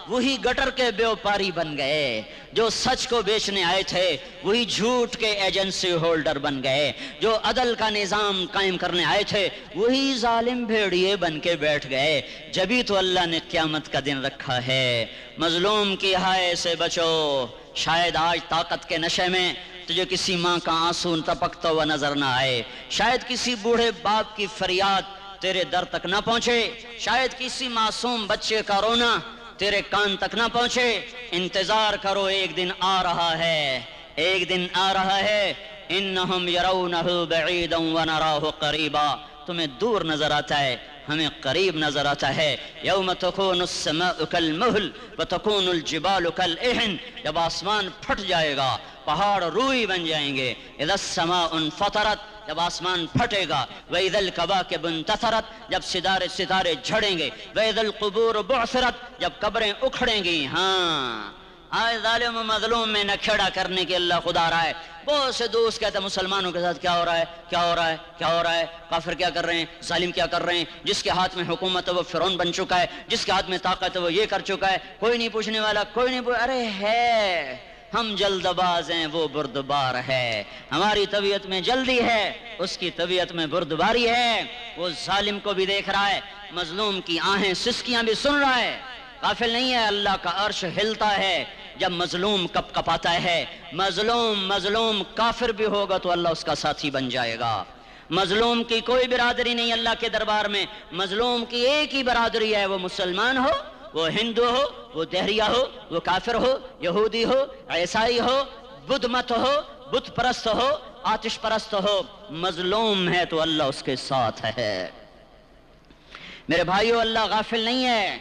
وہی گٹر کے بیوپاری بن گئے، جو سچ کو بیچنے آئے تھے وہی جھوٹ کے ایجنسی ہولڈر بن گئے، جو عدل کا نظام قائم کرنے آئے تھے وہی ظالم بھیڑیے بن کے بیٹھ گئے۔ جبھی تو اللہ نے قیامت کا دن رکھا ہے۔ مظلوم کی ہائے سے بچو، شاید آج طاقت کے نشے میں تجھے کسی ماں کا آنسو ٹپکتا ہوا نظر نہ آئے، شاید کسی بوڑھے باپ کی فریاد تیرے در تک نہ پہنچے، شاید کسی معصوم بچے کا رونا تیرے کان تک نہ پہنچے۔ انتظار کرو، ایک دن آ رہا ہے، ایک دن آ رہا ہے۔ انہم یرونہ بعیدا ونراہ قریبا، تمہیں دور نظر آتا ہے، ہمیں قریب نظر آتا ہے۔ یوم تکون السماء کالمہل وتکون الجبال کالعہن، جب آسمان پھٹ جائے گا، پہاڑ روئی بن جائیں گے۔ اذا السماء انفطرت، جب آسمان پھٹے گا۔ وَإِذَا الْكَوَاكِبُ انتَثَرَتْ، جب ستارے جھڑیں گے۔ وَإِذَا الْقُبُورُ بُعْثِرَتْ، جب قبریں اکھڑیں گی۔ ہاں آج ظالم و مظلوم میں نہ کھیڑا کرنے کے اللہ خدا رہا ہے۔ بہت سے دوست کہتے ہیں مسلمانوں کے ساتھ کیا ہو رہا ہے، کیا ہو رہا ہے، کیا ہو رہا ہے، کافر کیا کر رہے ہیں، ظالم کیا کر رہے ہیں، جس کے ہاتھ میں حکومت ہے وہ فرعون بن چکا ہے، جس کے ہاتھ میں طاقت ہے وہ یہ کر چکا ہے، کوئی نہیں پوچھنے والا، کوئی نہیں ارے ہے، ہم جلد باز ہیں، وہ بردبار ہے۔ ہماری طبیعت میں جلدی ہے، اس کی طبیعت میں بردباری ہے۔ وہ ظالم کو بھی دیکھ رہا ہے، مظلوم کی آہیں سسکیاں بھی سن رہا ہے، غافل نہیں ہے۔ اللہ کا عرش ہلتا ہے جب مظلوم کپ کپاتا ہے۔ مظلوم کافر بھی ہوگا تو اللہ اس کا ساتھی بن جائے گا۔ مظلوم کی کوئی برادری نہیں اللہ کے دربار میں، مظلوم کی ایک ہی برادری ہے، وہ مسلمان ہو، وہ ہندو ہو، وہ دہریہ ہو، وہ کافر ہو، یہودی ہو، عیسائی ہو، بدھ مت ہو، بت پرست ہو، آتش پرست ہو، مظلوم ہے تو اللہ اس کے ساتھ ہے۔ میرے بھائیو، اللہ غافل نہیں ہے۔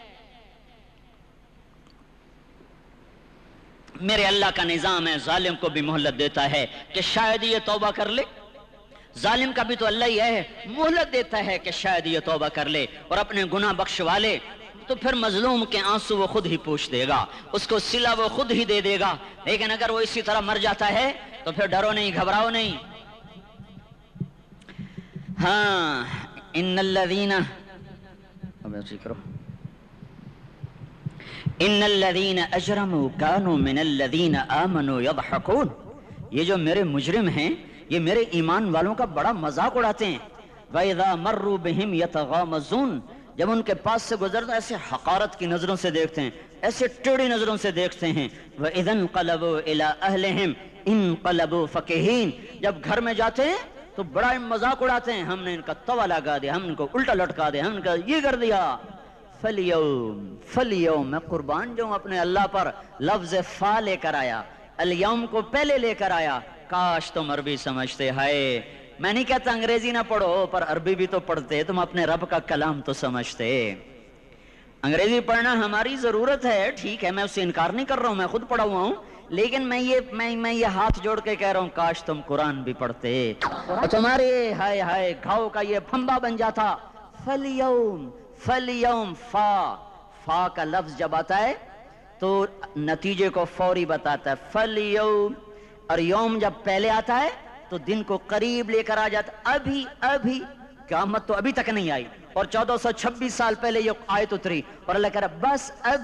میرے اللہ کا نظام ہے، ظالم کو بھی مہلت دیتا ہے کہ شاید یہ توبہ کر لے۔ ظالم کا بھی تو اللہ ہی ہے، مہلت دیتا ہے کہ شاید یہ توبہ کر لے اور اپنے گناہ بخشوا لے، تو پھر مظلوم کے آنسو وہ خود ہی پوچھ دے گا، اس کو صلہ وہ خود ہی دے دے گا۔ لیکن اگر وہ اسی طرح مر جاتا ہے تو پھر ڈرو نہیں، گھبراؤ نہیں۔ ہاں ان الذین اجرموا كانوا من الذین آمنوا يضحكون، یہ جو میرے مجرم ہیں یہ میرے ایمان والوں کا بڑا مذاق اڑاتے ہیں۔ وَإِذَا مَرُّوا بِهِمْ يَتَغَامَزُونَ، جب ان کے پاس سے گزرتے ایسے حقارت کی نظروں سے دیکھتے ہیں، ایسے ٹیڑھی نظروں سے دیکھتے ہیں۔ وَإِذَا انْقَلَبُوا إِلَىٰ أَهْلِهِمْ انْقَلَبُوا فَكِهِينَ، جب گھر میں جاتے ہیں تو بڑا مذاق اڑاتے ہیں، ہم نے ان کا توا لگا دیا، ہم ان کو الٹا لٹکا دیا، ہم ان کا یہ کر دیا۔ فَالْيَوْمَ، میں قربان جو اپنے اللہ پر لفظ فا لے کر آیا، الیوم کو پہلے لے کر آیا۔ کاش تم عربی سمجھتے، ہائے میں نہیں کہتا انگریزی نہ پڑھو، پر عربی بھی تو پڑھتے، تم اپنے رب کا کلام تو سمجھتے۔ انگریزی پڑھنا ہماری ضرورت ہے، ٹھیک ہے، میں اس سے انکار نہیں کر رہا ہوں، میں خود پڑھا ہوا ہوں، لیکن میں یہ ہاتھ جوڑ کے کہہ رہا ہوں کاش تم قرآن بھی پڑھتے اور تمہارے ہائے ہائے گھاؤ کا یہ پھمبا بن جاتا۔ فَالْيَوْمَ فا کا لفظ جب آتا ہے تو نتیجے کو فوری بتاتا ہے۔ فَالْيَوْمَ، اور یوم جب پہلے آتا ہے تو دن کو قریب لے کر آ جاتا۔ ابھی قیامت تو ابھی تک نہیں آئی، اور 1426 سال پہلے یہ آیت اتری، اور اللہ کہہ رہا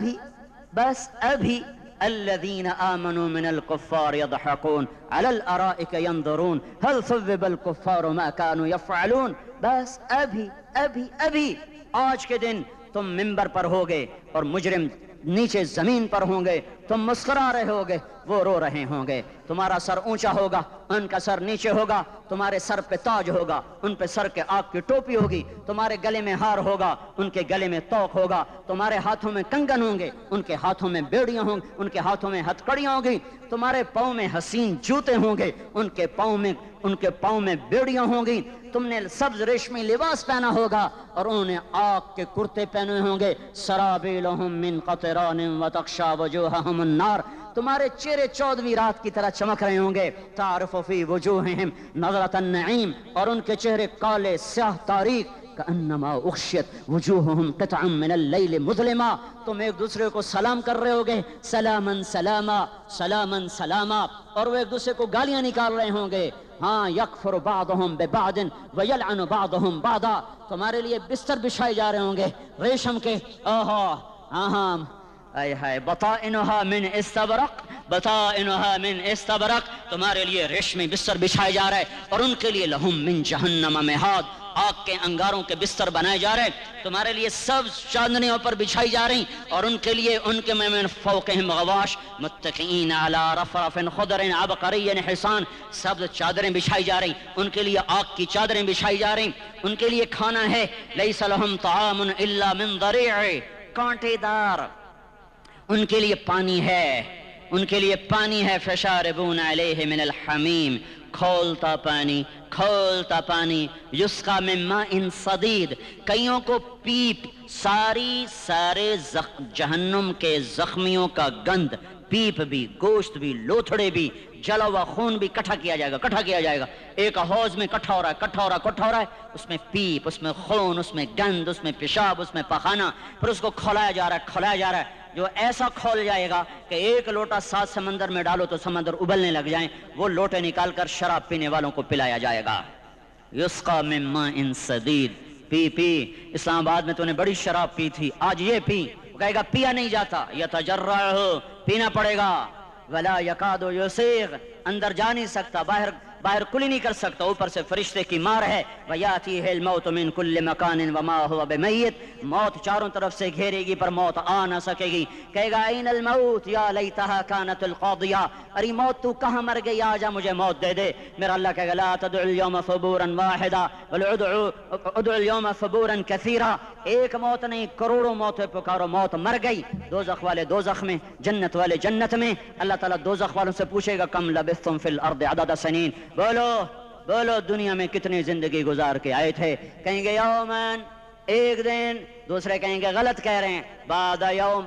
بس ابھی الذین آمنوا من الکفار یضحکون علی الارائک ینظرون هل ثوب الکفار ما كانوا یفعلون۔ بس ابھی آج کے دن تم منبر پر ہوگے اور مجرم نیچے زمین پر ہوں گے، تم مسکرا رہے ہوگے، وہ رو رہے ہوں گے، تمہارا سر اونچا ہوگا، ان کا سر نیچے ہوگا، تمہارے سر پہ تاج ہوگا، ان پہ سر کے آگ کی ٹوپی ہوگی، تمہارے گلے میں ہار ہوگا، ان کے گلے میں توق ہوگا، تمہارے ہاتھوں میں کنگن ہوں گے، ان کے ہاتھوں میں بیڑیاں ہوں گی، ان کے ہاتھوں میں ہتھکڑیاں ہوں گی، تمہارے پاؤں میں حسین جوتے ہوں گے، ان کے پاؤں میں بیڑیاں ہوں گی، تم نے سبز ریشمی لباس پہنا ہوگا اور انہوں نے آگ کے کرتے پہنے ہوں گے۔ سرابیلہم من قطران وتغشی وجوہہم النار، تمہارے چہرے 14ویں رات کی طرح چمک رہے ہوں گے۔ تعرف فی وجوہہم نظرۃ النعیم، اور ان کے چہرے کالے سیاہ تاریک، کأنما اغشیت وجوہہم قطعا من اللیل مظلما، تم ایک دوسرے کو سلام کر رہے ہوگے، سلاما سلاما سلاما سلاما، اور وہ ایک دوسرے کو گالیاں نکال رہے ہوں گے۔ ہاں یکفر بعضہم ببعض ویلعن بعضہم بعضا، تمہارے لیے بستر بچھائے جا رہے ہوں گے ریشم کے، ہاں آئے ہائے بطائنہا من استبرق، بطائنہا من استبرق، تمہارے لیے ریشمی بستر بچھائے جا رہے اور ان کے لیے لہم من جہنم مہاد، آگ کے انگاروں کے بستر بنائے جا رہے، تمہارے لیے سب چاندنیوں پر بچھائی جا رہی اور ان کے لیے ان کے من فوقہم غواش متکئین علی رفرف خضر عبقری حسان، سب چادریں بچھائی جا رہی، ان کے لیے آگ کی چادریں بچھائی جا رہی، ان کے لیے کھانا ہے لیس لہم طعام الا من ضریع، کانٹے دار، ان کے لیے پانی ہے، ان کے لیے پانی ہے، فشاربون علیہ من الحمیم، کھولتا پانی، کھولتا پانی، یسقا من ماء صدید، کئیوں کو پیپ، سارے جہنم کے زخمیوں کا گند، پیپ بھی، گوشت بھی، لوتھڑے بھی، جلا ہوا خون بھی کٹھا کیا جائے گا، کٹھا کیا جائے گا، ایک حوض میں کٹھا ہو رہا ہے، کٹھا ہو رہا ہے، کٹھا ہو رہا ہے، اس میں پیپ، اس میں خون، اس میں گند، اس میں پیشاب، اس میں پخانہ، پھر اس کو کھولایا جا رہا ہے، کھولایا جا رہا ہے، جو ایسا کھول جائے گا کہ ایک لوٹا 7 سمندر میں ڈالو تو سمندر ابلنے لگ جائیں، وہ لوٹے نکال کر شراب پینے والوں کو پلایا جائے گا، یسقا من ماء صدید، پی پی، اسلام آباد میں تو نے بڑی شراب پی تھی، آج یہ پی، وہ کہے گا پیا نہیں جاتا، یتجرعہ، پینا پڑے گا، ولا یکاد یسیغ، اندر جا نہیں سکتا، باہر کلی نہیں کر سکتا، اوپر سے فرشتے کی مار ہے، وَيَأْتِيهِ الْمَوْتُ مِنْ كُلِّ مَكَانٍ وَمَا هُوَ بِمَيِّتٍ، موت چاروں طرف سے گھیرے گی پر موت آ نہ سکے گی، کہے گا این الموت یا لیتہا کانت القاضیہ، ارے موت تو کہاں مر گئی، آجا مجھے موت دے دے، میرا اللہ کہے گا لا تدعو اليوم ثبورا واحدا بل ادعو اليوم ثبورا کثیرا، ایک موت نہیں کروڑوں موتیں پکارو، موت مر گئی، دوزخ والے دوزخ میں، جنت والے جنت میں، اللہ تعالیٰ دوزخ والوں سے پوچھے گا کم لبثتم فی الارض عدد سنین، بولو دنیا میں کتنی زندگی گزار کے آئے تھے، کہیں گے یومن، ایک دن، دوسرے کہیں گے غلط کہہ رہے ہیں، بعد یوم،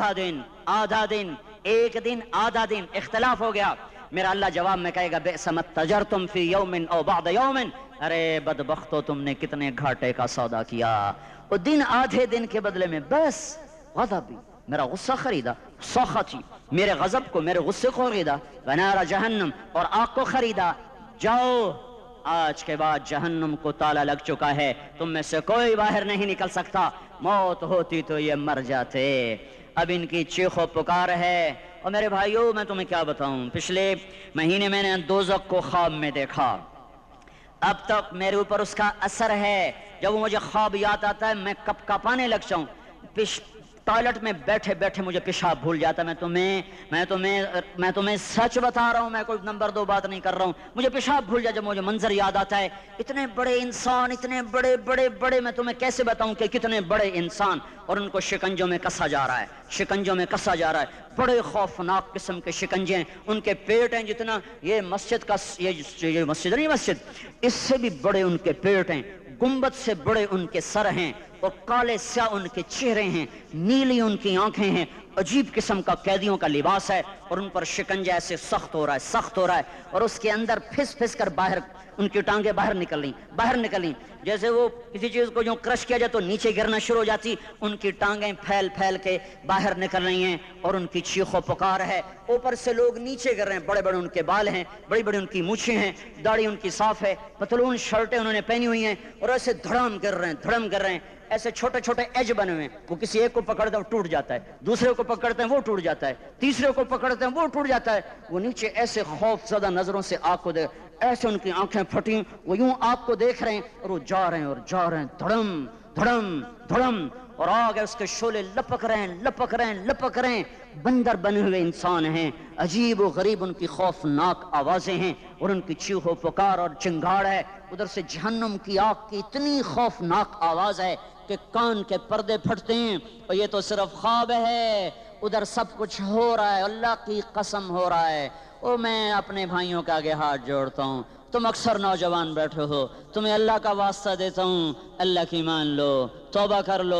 آدھا دن، ایک دن آدھا دن، اختلاف ہو گیا، میرا اللہ جواب میں کہے گا بئس ما تجرتم فی یوم او بعد یوم، ارے بدبختو تم نے کتنے گھاٹے کا سودا کیا، وہ دن آدھے دن کے بدلے میں بس غضبی، میرا غصہ خریدا، سخطی، میرے غضب کو، میرے غصے کو خریدا، ونار جہنم، اور آگ کو خریدا، جاؤ آج کے بعد جہنم کو تالا لگ چکا ہے، تم میں سے کوئی باہر نہیں نکل سکتا، موت ہوتی تو یہ مر جاتے، اب ان کی چیخ و پکار ہے، اور میرے بھائیوں میں تمہیں کیا بتاؤں، پچھلے مہینے میں نے دوزخ کو خواب میں دیکھا، اب تک میرے اوپر اس کا اثر ہے، جب وہ مجھے خواب یاد آتا ہے میں کپ کپانے لگ جاؤں، ٹوائلٹ میں بیٹھے بیٹھے مجھے پیشاب بھول جاتا ہے، میں تمہیں سچ بتا رہا ہوں، میں کوئی نمبر 2 بات نہیں کر رہا ہوں، مجھے پیشاب بھول جاتا جب مجھے منظر یاد آتا ہے، اتنے بڑے انسان، اتنے بڑے میں تمہیں کیسے بتاؤں کہ کتنے بڑے انسان، اور ان کو شکنجوں میں کسا جا رہا ہے، بڑے خوفناک قسم کے شکنجے ہیں، ان کے پیٹ ہیں جتنا یہ مسجد کا، یہ مسجد نہیں، مسجد اس سے بھی بڑے ان کے پیٹ ہیں، گنبد سے بڑے ان کے سر ہیں، اور کالے سیاہ ان کے چہرے ہیں، نیلی ان کی آنکھیں ہیں، عجیب قسم کا قیدیوں کا لباس ہے، اور ان پر شکنجہ ایسے سخت ہو رہا ہے، اور اس کے اندر پھس کر باہر ان کی ٹانگیں باہر نکلیں، جیسے وہ کسی چیز کو جو کرش کیا جائے تو نیچے گرنا شروع ہو جاتی، ان کی ٹانگیں پھیل کے باہر نکل رہی ہیں، اور ان کی چیخ و پکار ہے، اوپر سے لوگ نیچے گر رہے ہیں، بڑے ان کے بال ہیں، بڑی ان کی مونچھیں ہیں، داڑھی ان کی صاف ہے، پتلون شرٹیں انہوں نے پہنی ہوئی ہیں، اور ایسے دھڑم گر رہے ہیں، ایسے چھوٹے ایج بنے ہوئے ہیں، وہ کسی ایک کو پکڑتے ہیں وہ ٹوٹ جاتا ہے، دوسرے کو پکڑتے ہیں وہ ٹوٹ جاتا ہے، تیسرے کو پکڑتے ہیں وہ ٹوٹ جاتا ہے، وہ نیچے ایسے خوف زدہ نظروں سے آگ کو ایسے ان کی آنکھیں پھٹی، وہ یوں آگ کو دیکھ رہے ہیں، اور وہ جا رہے ہیں، دھڑم، اور آگ ہے، اس کے شعلے لپک رہے ہیں، بندر بنے ہوئے انسان ہیں، عجیب و غریب ان کی خوفناک آوازیں ہیں، اور ان کی چیخ و پکار اور چنگاڑ ہے، ادھر سے جہنم کی آگ کی اتنی خوفناک آواز ہے کہ کان کے پردے پھٹتے ہیں، اور یہ تو صرف خواب ہے، ادھر سب کچھ ہو رہا ہے، اللہ کی قسم ہو رہا ہے، میں اپنے بھائیوں کے آگے ہاتھ جوڑتا ہوں، تم اکثر نوجوان بیٹھے ہو، تمہیں اللہ کا واسطہ دیتا ہوں، اللہ کی مان لو، توبہ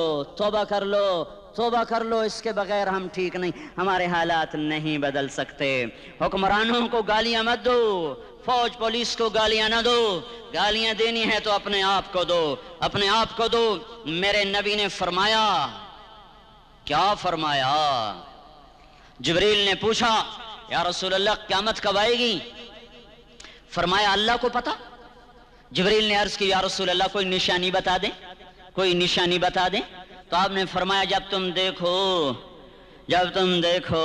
کر لو، اس کے بغیر ہم ٹھیک نہیں، ہمارے حالات نہیں بدل سکتے، حکمرانوں کو گالیاں مت دو، فوج پولیس کو گالیاں نہ دو، گالیاں دینی ہے تو اپنے آپ کو دو، میرے نبی نے فرمایا، کیا فرمایا؟ جبریل نے پوچھا یا رسول اللہ قیامت کب آئے گی؟ فرمایا اللہ کو پتا۔ جبریل نے عرض کی یا رسول اللہ کوئی نشانی بتا دیں، تو آپ نے فرمایا جب تم دیکھو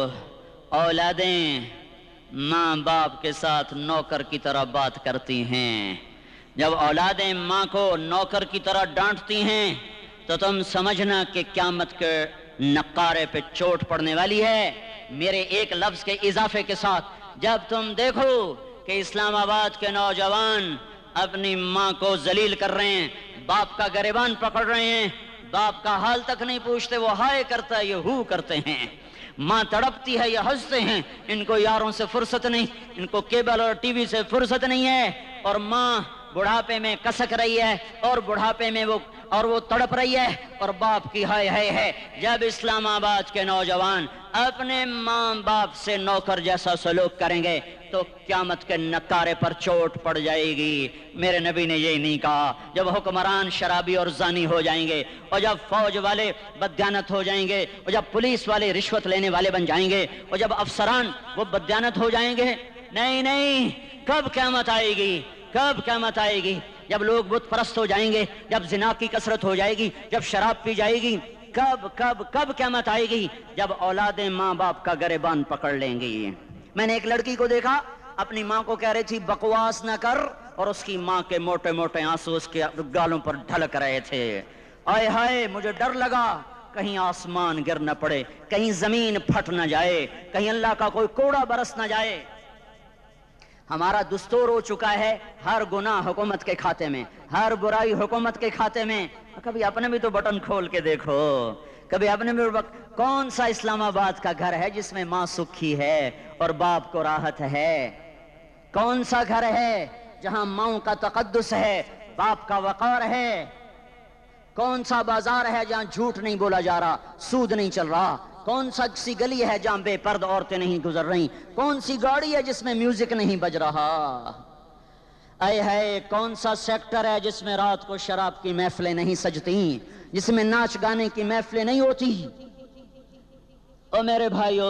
اولادیں ماں باپ کے ساتھ نوکر کی طرح بات کرتی ہیں، جب اولادیں ماں کو نوکر کی طرح ڈانٹتی ہیں تو تم سمجھنا کہ قیامت کے نقارے پہ چوٹ پڑنے والی ہے۔ میرے ایک لفظ کے اضافے کے ساتھ، جب تم دیکھو کہ اسلام آباد کے نوجوان اپنی ماں کو ذلیل کر رہے ہیں، باپ کا گریبان پکڑ رہے ہیں، باپ کا حال تک نہیں پوچھتے، وہ ہائے کرتا ہے یہ ہو کرتے ہیں، ماں تڑپتی ہے یہ ہنستے ہیں، ان کو یاروں سے فرصت نہیں، ان کو کیبل اور ٹی وی سے فرصت نہیں ہے، اور ماں بڑھاپے میں کسک رہی ہے اور بڑھاپے میں وہ تڑپ رہی ہے، اور باپ کی ہائے ہائے ہے۔ جب اسلام آباد کے نوجوان اپنے ماں باپ سے نوکر جیسا سلوک کریں گے تو قیامت کے نکارے پر چوٹ پڑ جائے گی۔ میرے نبی نے یہی نہیں کہا جب حکمران شرابی اور زانی ہو جائیں گے، اور جب فوج والے بددیانت ہو جائیں گے، اور جب پولیس والے رشوت لینے والے بن جائیں گے، اور جب افسران وہ بددیانت ہو جائیں گے؟ نہیں نہیں، کب قیامت آئے گی؟ کب قیامت آئے گی؟ جب لوگ بت پرست ہو جائیں گے، جب زنا کی کثرت ہو جائے گی، جب شراب پی جائے گی، کب کب کب قیامت آئے گی؟ جب اولادیں ماں باپ کا گریبان پکڑ لیں گی۔ میں نے ایک لڑکی کو دیکھا، اپنی ماں کو کہہ رہی تھی بکواس نہ کر، اور اس کی ماں کے موٹے موٹے آنسو اس کے گالوں پر ڈھلک رہے تھے۔ آئے ہائے، مجھے ڈر لگا کہیں آسمان گر نہ پڑے، کہیں زمین پھٹ نہ جائے، کہیں اللہ کا کوئی کوڑا برس نہ جائے۔ ہمارا دستور ہو چکا ہے ہر گناہ حکومت کے کھاتے میں، ہر برائی حکومت کے کھاتے میں۔ کبھی اپنے بھی تو بٹن کھول کے دیکھو، کبھی اپنے بھی کون سا اسلام آباد کا گھر ہے جس میں ماں سکھی ہے اور باپ کو راحت ہے؟ کون سا گھر ہے جہاں ماں کا تقدس ہے، باپ کا وقار ہے؟ کون سا بازار ہے جہاں جھوٹ نہیں بولا جا رہا، سود نہیں چل رہا؟ کون سا سی گلی ہے جہاں بے پرد عورتیں نہیں گزر رہی؟ کون سی گاڑی ہے جس میں میوزک نہیں بج رہا؟ اے ہے کون سا سیکٹر ہے جس میں رات کو شراب کی محفلیں نہیں سجتی، جس میں ناچ گانے کی محفلیں نہیں ہوتی؟ او میرے بھائیو،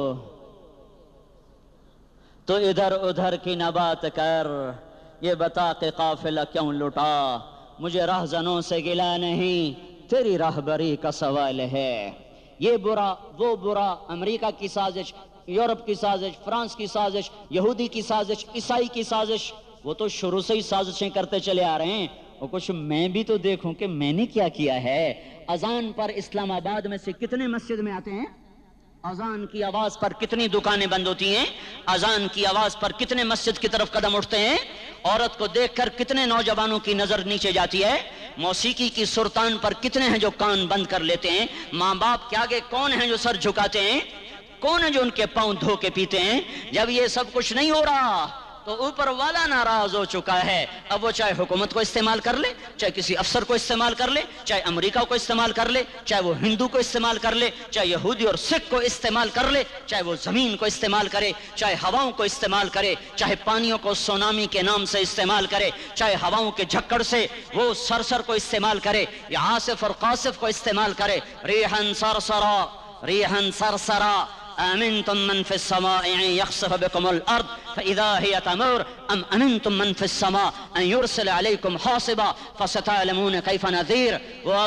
تو ادھر ادھر کی نہ بات کر، یہ بتا کہ قافلہ کیوں لٹا؟ مجھے راہزنوں سے گلا نہیں، تیری راہبری کا سوال ہے۔ یہ برا وہ برا، امریکہ کی سازش، یورپ کی سازش، فرانس کی سازش، یہودی کی سازش، عیسائی کی سازش، وہ تو شروع سے ہی سازشیں کرتے چلے آ رہے ہیں۔ اور کچھ میں بھی تو دیکھوں کہ میں نے کیا کیا ہے۔ اذان پر اسلام آباد میں سے کتنے مسجد میں آتے ہیں؟ اذان کی آواز پر کتنی دکانیں بند ہوتی ہیں؟ اذان کی آواز پر کتنے مسجد کی طرف قدم اٹھتے ہیں؟ عورت کو دیکھ کر کتنے نوجوانوں کی نظر نیچے جاتی ہے؟ موسیقی کی سرطان پر کتنے ہیں جو کان بند کر لیتے ہیں؟ ماں باپ کے آگے کون ہیں جو سر جھکاتے ہیں؟ کون ہیں جو ان کے پاؤں دھو کے پیتے ہیں؟ جب یہ سب کچھ نہیں ہو رہا تو اوپر والا ناراض ہو چکا ہے۔ اب وہ چاہے حکومت کو استعمال کر لے، چاہے کسی افسر کو استعمال کر لے، چاہے امریکہ کو استعمال کر لے، چاہے وہ ہندو کو استعمال کر لے، چاہے یہودی اور سکھ کو استعمال کر لے، چاہے وہ زمین کو استعمال کرے، چاہے ہواؤں کو استعمال کرے، چاہے پانیوں کو سونامی کے نام سے استعمال کرے، چاہے ہواؤں کے جھکڑ سے وہ سرسر کو استعمال کرے یا عاصف اور قاصف کو استعمال کرے۔ ریحاً سرسرا، ریحاً سرسرا، أأمنتم من في السماء أن يخسف بكم الأرض فإذا هي تمور أم أمنتم من في السماء أن يرسل عليكم حاصبا فستعلمون كيف نذير۔ وہ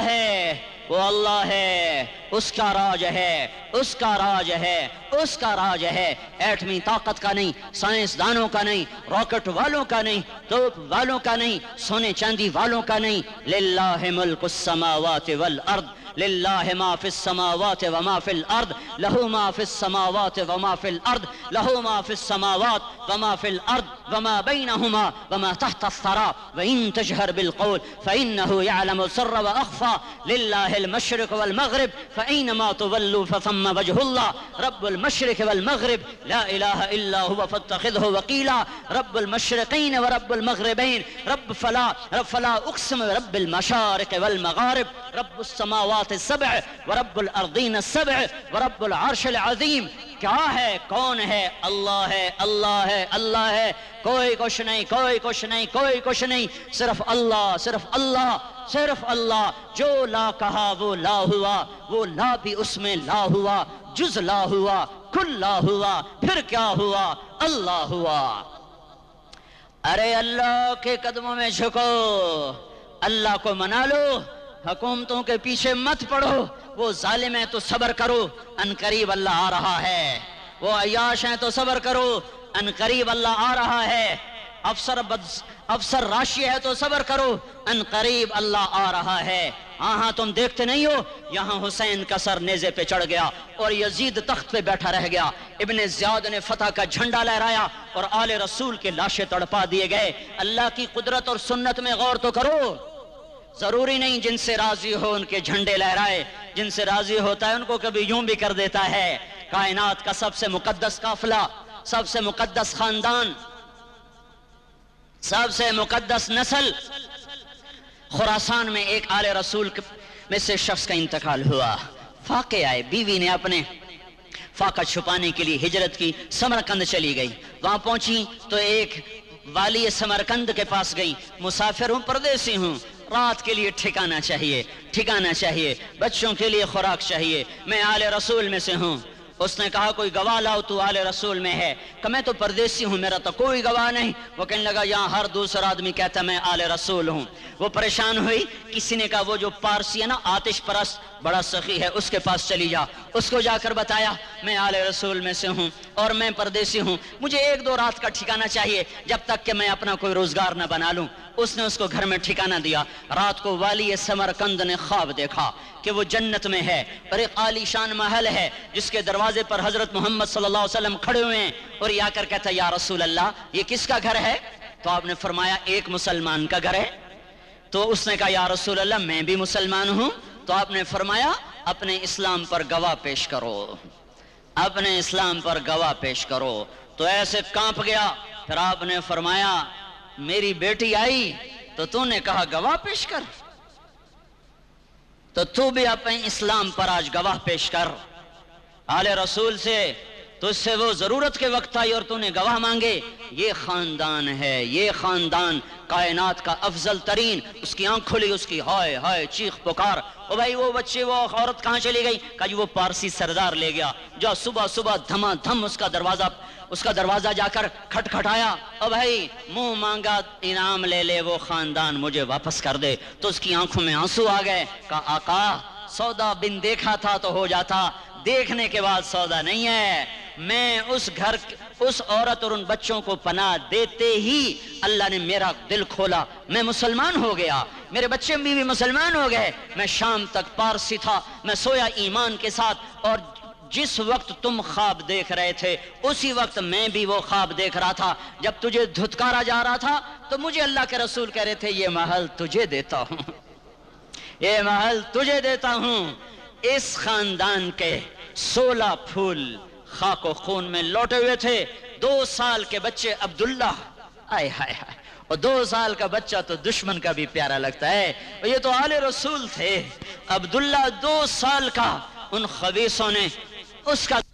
اللہ ہے، اس کا راج ہے، اس کا راج ہے، اس کا راج ہے۔ ایٹمی طاقت کا نہیں، سائنسدانوں کا نہیں، راکٹ والوں کا نہیں، توپ والوں کا نہیں، سونے چاندی والوں کا نہیں۔ للہ ملک السماوات والارض، للہ ما فی السماوات وما فی الارض، لہو ما فی السماوات وما فی الارض، لہو ما فی السماوات وما فی الارض وما بینہما وما تحت الثرى وإن تجہر بالقول فإنه يعلم السر وأخفى، للہ المشرق والمغرب فأينما تولوا فثم وجه الله، رب المشرق والمغرب لا إله إلا هو فاتخذه وكيلا، رب المشرقين ورب المغربين، رب فلا أقسم برب المشارق والمغارب، رب السماوات السبع ورب الأرضين السبع ورب العرش العظيم۔ کیا ہے؟ کون ہے؟ اللہ ہے، اللہ ہے، اللہ ہے۔ کوئی کچھ نہیں، کوئی کچھ نہیں، کوئی کچھ نہیں، صرف اللہ، صرف اللہ، صرف اللہ۔ جو لا کہا وہ لا ہوا، وہ لا بھی اس میں لا ہوا، جز لا ہوا، کل لا ہوا، پھر کیا ہوا؟ اللہ ہوا۔ ارے اللہ کے قدموں میں جھکو، اللہ کو منا لو، حکومتوں کے پیچھے مت پڑو، وہ ظالم ہے تو صبر کرو، ان قریب اللہ آ رہا ہے، وہ عیاش ہیں تو صبر کرو، ان قریب اللہ آ رہا ہے، افسر راشی ہے تو صبر کرو، ان قریب اللہ آ رہا ہے۔ ہاں تم دیکھتے نہیں ہو، یہاں حسین کا سر نیزے پہ چڑھ گیا اور یزید تخت پہ بیٹھا رہ گیا، ابن زیاد نے فتح کا جھنڈا لہرایا اور آل رسول کے لاشیں تڑپا دیے گئے۔ اللہ کی قدرت اور سنت میں غور تو کرو، ضروری نہیں جن سے راضی ہو ان کے جھنڈے لہرائے، جن سے راضی ہوتا ہے ان کو کبھی یوں بھی کر دیتا ہے۔ کائنات کا سب سے مقدس قافلہ، سب سے مقدس خاندان، سب سے مقدس نسل، خراسان میں ایک آل رسول میں سے شخص کا انتقال ہوا، فاقے آئے، بیوی نے اپنے فاقہ چھپانے کے لیے ہجرت کی، سمرقند چلی گئی، وہاں پہنچی تو ایک والی سمرقند کے پاس گئی، مسافر ہوں، پردیسی ہوں، رات کے لیے ٹھکانہ چاہیے، بچوں کے لیے خوراک چاہیے، میں آل رسول میں سے ہوں۔ اس نے کہا کوئی گواہ لاؤ، تو آل رسول میں ہے؟ کہ میں تو پردیسی ہوں، میرا تو کوئی گواہ نہیں۔ وہ کہنے لگا یہاں ہر دوسرا آدمی کہتا میں آل رسول ہوں۔ وہ پریشان ہوئی، کسی نے کہا وہ جو پارسی ہے نا آتش پرست بڑا سخی ہے، اس کے پاس چلی جا۔ اس کو جا کر بتایا میں آل رسول میں سے ہوں اور میں پردیسی ہوں، مجھے 1-2 رات کا ٹھکانہ چاہیے جب تک کہ میں اپنا کوئی روزگار نہ بنا لوں۔ اس نے اس کو گھر میں ٹھکانہ دیا۔ رات کو والی سمرقند نے خواب دیکھا کہ وہ جنت میں ہے اور ایک عالی شان محل ہے جس کے دروازے پر حضرت محمد صلی اللہ علیہ وسلم کھڑے ہوئے ہیں، اور یہ آ کر کہتا ہے یا رسول اللہ یہ کس کا گھر ہے؟ تو آپ نے فرمایا ایک مسلمان کا گھر ہے۔ تو اس نے کہا یا رسول اللہ میں بھی مسلمان ہوں۔ تو آپ نے فرمایا اپنے اسلام پر گواہ پیش کرو، اپنے اسلام پر گواہ پیش کرو۔ تو ایسے کانپ گیا۔ پھر آپ نے فرمایا میری بیٹی آئی تو تو نے کہا گواہ پیش کر، تو بھی اپنے اسلام پر آج گواہ پیش کر۔ آل رسول سے تو اس سے وہ ضرورت کے وقت آئی اور تو نے گواہ مانگے۔ یہ خاندان ہے، یہ خاندان کائنات کا افضل ترین۔ اس کی آنکھ کھلی، اس کی ہائے ہائے چیخ پکار، او بھائی وہ بچے وہ عورت کہاں چلی گئی؟ کہا جی وہ پارسی سردار لے گیا۔ جو صبح صبح دھما دھم اس کا دروازہ جا کر کھٹکھٹایا، او بھائی منہ مانگا انعام لے لے، وہ خاندان مجھے واپس کر دے۔ تو اس کی آنکھوں میں آنسو آ گئے۔ کہا آقا سودا بن دیکھا تھا تو ہو جاتا، دیکھنے کے بعد سودا نہیں ہے۔ میں اس عورت اور ان بچوں کو پناہ دیتے ہی اللہ نے میرا دل کھولا، میں مسلمان ہو گیا، میرے بچے بھی مسلمان ہو گئے۔ میں شام تک پارسی تھا، میں سویا ایمان کے ساتھ، اور جس وقت تم خواب دیکھ رہے تھے اسی وقت میں بھی وہ خواب دیکھ رہا تھا۔ جب تجھے دھتکارا جا رہا تھا تو مجھے اللہ کے رسول کہہ رہے تھے یہ محل تجھے دیتا ہوں، یہ محل تجھے دیتا ہوں۔ اس خاندان کے 16 پھول خاک و خون میں لوٹے ہوئے تھے۔ 2 سال کے بچے عبداللہ، آئے ہائے ہائے، اور 2 سال کا بچہ تو دشمن کا بھی پیارا لگتا ہے، اور یہ تو آل رسول تھے۔ عبداللہ 2 سال کا، ان خبیثوں نے اس کا،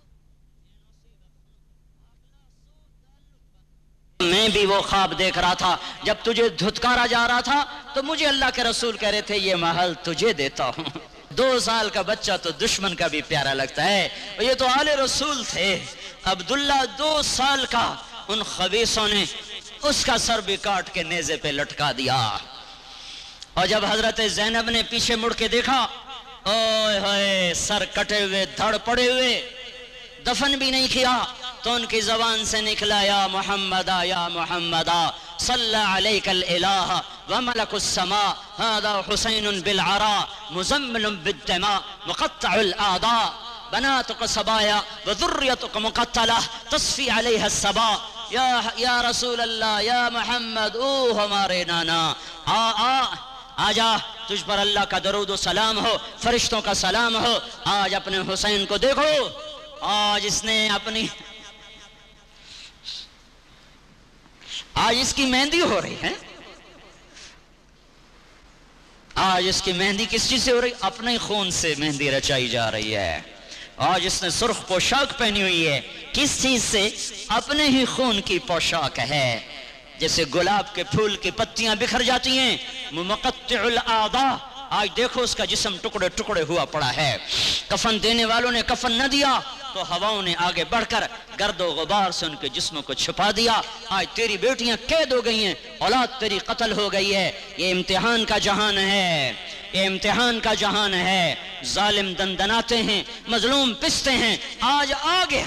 میں بھی وہ خواب دیکھ رہا تھا جب تجھے دھتکارا جا رہا تھا تو مجھے اللہ کے رسول کہہ رہے تھے یہ محل تجھے دیتا ہوں۔ 2 سال کا بچہ تو دشمن کا بھی پیارا لگتا ہے، اور یہ تو آل رسول تھے۔ عبداللہ 2 سال کا، ان خبیثوں نے اس کا سر بھی کاٹ کے نیزے پہ لٹکا دیا۔ اور جب حضرت زینب نے پیچھے مڑ کے دیکھا، اوئے ہوئے سر کٹے ہوئے، دھڑ پڑے ہوئے، دفن بھی نہیں کیا، تو ان کی زبان سے نکلا یا محمدہ یا محمدہ صلی علیک الالہ وملک السماء هذا حسین بالعراء مزمل بالدماء مقطع الاعداء بناتك صبايا وذريتك مقتلہ تصفی علیہ الصبا۔ یا رسول اللہ یا محمد، او ہمارے نانا، آ جا، تجھ پر اللہ کا درود و سلام ہو، فرشتوں کا سلام ہو۔ آج اپنے حسین کو دیکھو، آج اس نے آج اس کی مہندی ہو رہی ہے۔ آج اس کی مہندی کس چیز سے ہو رہی؟ اپنے خون سے مہندی رچائی جا رہی ہے۔ آج اس نے سرخ پوشاک پہنی ہوئی ہے، کس چیز سے؟ اپنے ہی خون کی پوشاک ہے۔ جیسے گلاب کے پھول کی پتیاں بکھر جاتی ہیں، مقطع الاعضاء، آج دیکھو اس کا جسم ٹکڑے ٹکڑے ہوا پڑا ہے۔ کفن دینے والوں نے کفن نہ دیا، تو ہواؤں نے آگے بڑھ کر گرد و غبار سے ان کے جسموں کو چھپا دیا. آج تیری بیٹیاں قید ہو گئی ہیں, اولاد تیری قتل ہو گئی ہے. یہ امتحان کا جہان ہے, یہ امتحان کا جہان ہے. ظالم دندناتے ہیں, مظلوم پستے ہیں. آج آ گیا,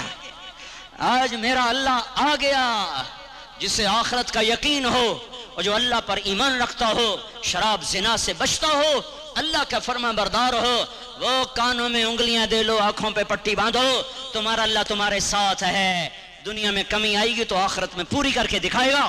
آج میرا اللہ آ گیا. جسے آخرت کا یقین ہو اور جو اللہ پر ایمان رکھتا ہو, شراب زنا سے بچتا ہو, اللہ کا فرما بردار ہو, وہ کانوں میں انگلیاں دے لو, آنکھوں پہ پٹی باندھو, تمہارا اللہ تمہارے ساتھ ہے. دنیا میں کمی آئے گی تو آخرت میں پوری کر کے دکھائے گا.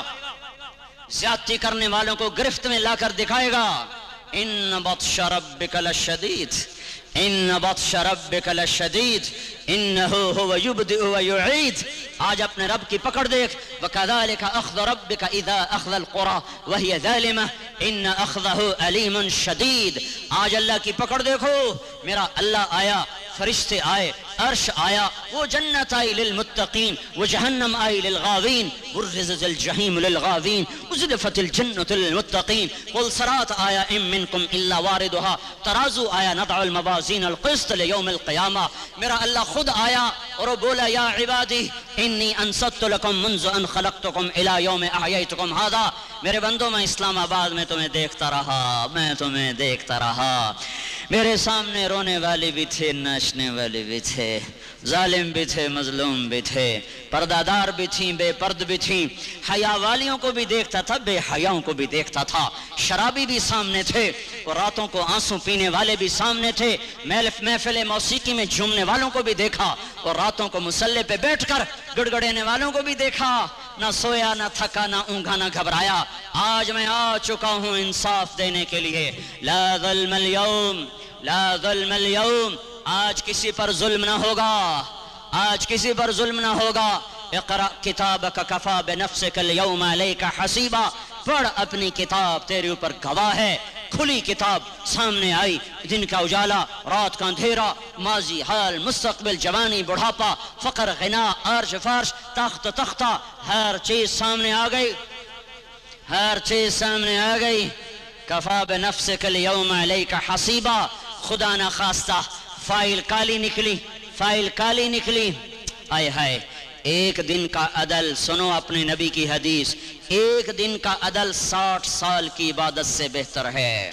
زیادتی کرنے والوں کو گرفت میں لا کر دکھائے گا. ان بطش ربک لشدید, ان بطش ربک لشدید انہ هو یبدئ ویعید. آج اپنے رب کی پکڑ دیکھ. وَكَذَلِكَ أَخْذُ رَبِّكَ إِذَا أَخْذَ الْقُرَى وَهِيَ ظَالِمَةٌ إِنَّ أَخْذَهُ أَلِيمٌ شَدِيدٌ. آج اللہ کی پکڑ دیکھو. میرا اللہ آیا, فرشتے آئے, عرش آیا, وہ جنت آئی للمتقین, وہ جہنم آئی للغاوین, برزت الجحیم للغاوین, ازلفت الجنت للمتقین. قل صراط آیا ام منکم الا واردها, ترازو آیا ندع الموازین القسط لیوم القیامہ. میرا اللہ خود آیا اور وہ بولا یا عبادی انی انصت لکم منذ ان خلقتکم الى یوم احییتکم هذا. میرے بندوں, میں اسلام آباد میں تمہیں دیکھتا رہا, میں تمہیں دیکھتا رہا. میرے سامنے رونے والے بھی تھے, ناچنے والے بھی تھے, ظالم بھی تھے, مظلوم بھی تھے, پردادار بھی تھیں, بے پرد بھی تھیں. حیا والیوں کو بھی دیکھتا تھا, بے حیاؤں کو بھی دیکھتا تھا. شرابی بھی سامنے تھے اور راتوں کو آنسو پینے والے بھی سامنے تھے. محفل موسیقی میں جھومنے والوں کو بھی دیکھا اور راتوں کو مصلے پہ بیٹھ کر گڑگڑانے والوں کو بھی دیکھا. نہ سویا, نہ تھکا, نہ اونگا, نہ گھبرایا. آج میں آ چکا ہوں انصاف دینے کے لیے. لا ظلم اليوم, لا ظلم اليوم. آج کسی پر ظلم نہ ہوگا, آج کسی پر ظلم نہ ہوگا. اقرأ کتابک کفا بنفسک اليوم علیک حسیبا. پڑھ اپنی کتاب, تیرے اوپر گواہ ہے. کھلی کتاب سامنے آئی, دن کا اجالا, رات کا اندھیرا, ماضی, حال, مستقبل, جوانی, بڑھاپا, فقر, غنا, عرش, فرش, تخت, تختہ, ہر چیز سامنے آ گئی, ہر چیز سامنے آ گئی. کفا بنفسک اليوم علیک حسیبا. خدا نہ خواستہ فائل کالی نکلی, فائل کالی نکلی. آئے ہائے, ایک دن کا عدل, سنو اپنے نبی کی حدیث, ایک دن کا عدل 60 سال کی عبادت سے بہتر ہے.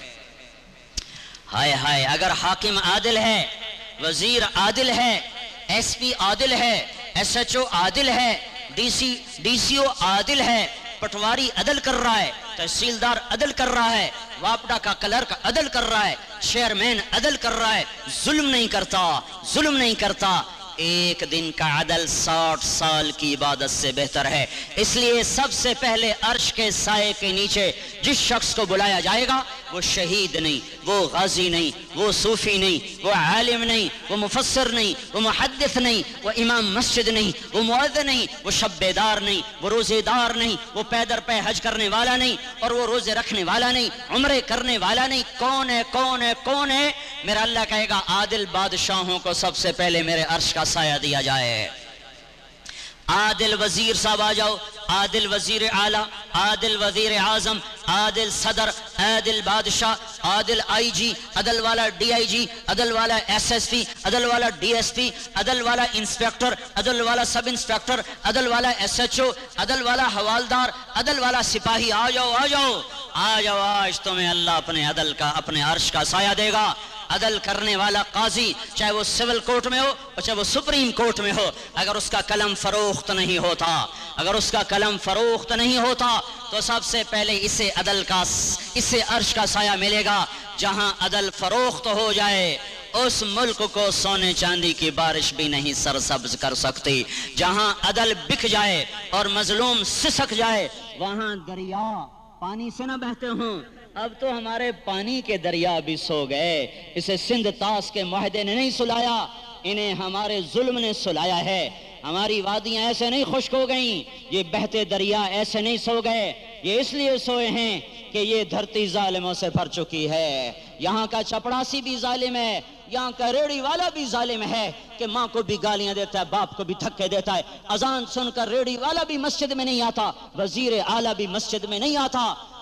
ہائے ہائے, اگر حاکم عادل ہے, وزیر عادل ہے, ایس پی عادل ہے, ایس ایچ او عادل ہے, ڈی سی او عادل ہے, پٹواری عدل کر رہا ہے, تحصیلدار عدل کر رہا ہے, واپڈا کا کلرک عدل کر رہا ہے, چیئرمین عدل کر رہا ہے, ظلم نہیں کرتا, ظلم نہیں کرتا. ایک دن کا عدل 60 سال کی عبادت سے بہتر ہے. اس لیے سب سے پہلے عرش کے سائے کے نیچے جس شخص کو بلایا جائے گا وہ شہید نہیں, وہ غازی نہیں, وہ صوفی نہیں, وہ عالم نہیں, وہ مفسر نہیں, وہ محدث نہیں, وہ امام مسجد نہیں, وہ مؤذن نہیں, وہ شب بیدار نہیں, وہ روزے دار نہیں, وہ پیدر پہ حج کرنے والا نہیں, اور وہ روزے رکھنے والا نہیں, عمرے کرنے والا نہیں. کون ہے, کون ہے, کون ہے؟ میرا اللہ کہے گا عادل بادشاہوں کو سب سے پہلے میرے عرش کا سایہ دیا جائے. عادل وزیر صاحب آ جاؤ, عادل وزیر اعلیٰ, عادل وزیر اعظم, عادل صدر, عادل بادشاہ, عادل آئی جی, عدل والا ڈی آئی جی, عدل والا ایس ایس پی, عدل والا ڈی ایس پی, عدل والا انسپیکٹر, عدل والا سب انسپیکٹر, عدل والا ایس ایچ او, عدل والا حوالدار, عدل والا سپاہی. آ جاؤ, آ جاؤ, آ جاؤ. آج تمہیں اللہ اپنے عدل کا, اپنے عرش کا سایہ دے گا. عدل کرنے والا قاضی, چاہے وہ سول کورٹ میں ہو اور چاہے وہ سپریم کورٹ میں ہو, اگر اس کا قلم فروخت نہیں ہوتا, اگر اس کا قلم فروخت نہیں ہوتا تو سب سے پہلے اسے عدل کا, اسے عرش کا سایہ ملے گا. جہاں عدل فروخت ہو جائے اس ملک کو سونے چاندی کی بارش بھی نہیں سرسبز کر سکتی. جہاں عدل بک جائے اور مظلوم سسک جائے وہاں دریا پانی سے نہ بہتے ہوں. اب تو ہمارے پانی کے دریا بھی سو گئے. اسے سندھ طاس کے معاہدے نے نہیں سلایا, انہیں ہمارے ظلم نے سلایا ہے. ہماری وادیاں ایسے نہیں خشک ہو گئیں, یہ بہتے دریا ایسے نہیں سو گئے. یہ اس لیے سوئے ہیں کہ یہ دھرتی ظالموں سے بھر چکی ہے. یہاں کا چپڑاسی بھی ظالم ہے, یہاں کا ریڑی والا بھی ظالم ہے کہ ماں کو بھی گالیاں دیتا ہے, باپ کو بھی دھکے دیتا ہے. اذان سن کر ریڑی والا بھی مسجد میں نہیں آتا, وزیر اعلیٰ بھی مسجد میں نہیں آتا.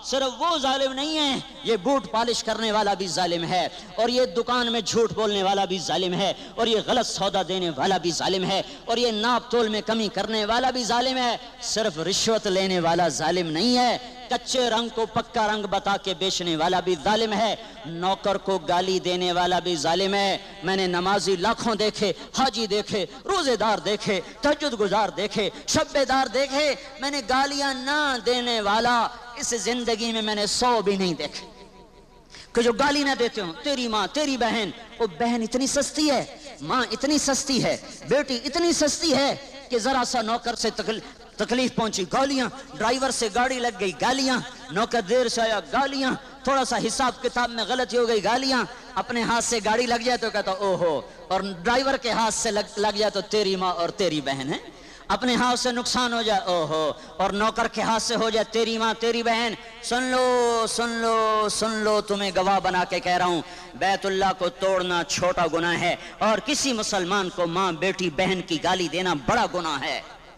صرف وہ ظالم نہیں ہے، یہ بوٹ پالش کرنے والا بھی ظالم ہے، اور یہ دکان میں جھوٹ بولنے والا بھی ظالم ہے، اور یہ غلط سودا دینے والا بھی ظالم ہے، اور یہ ناپ تول میں کمی کرنے والا بھی ظالم ہے۔ صرف رشوت لینے والا ظالم نہیں ہے، کچے رنگ کو پکا رنگ بتا کے بیچنے والا بھی ظالم ہے، نوکر کو گالی دینے والا بھی ظالم ہے۔ میں نے نمازی لاکھوں دیکھے، حاجی دیکھے، روزے دار دیکھے، تہجد گزار دیکھے، شب دار دیکھے، میں نے گالیاں نہ دینے والا اس زندگی میں نے 100 بھی نہیں دیکھے کہ جو گالی نہ دیتے ہوں۔ تیری ماں، تیری بہن، وہ بہن اتنی سستی ہے، ماں اتنی سستی ہے، بیٹی اتنی سستی ہے کہ ذرا سا نوکر سے تکلیف پہنچی گالیاں، ڈرائیور سے گاڑی لگ گئی گالیاں، نوکر دیر سے آیا گالیاں، تھوڑا سا حساب کتاب میں غلطی ہو گئی گالیاں، اپنے ہاتھ سے گاڑی لگ جائے تو کہتا اوہو، اور ڈرائیور کے ہاتھ سے لگ جائے تو تیری ماں اور تیری بہن ہے، اپنے ہاتھ سے نقصان ہو جائے اوہو، اور نوکر کے ہاتھ سے ہو جائے تیری ماں تیری بہن۔ سن لو سن لو سن لو، تمہیں گواہ بنا کے کہہ رہا ہوں، بیت اللہ کو توڑنا چھوٹا گناہ ہے، اور کسی مسلمان کو ماں بیٹی بہن کی گالی دینا بڑا گناہ ہے۔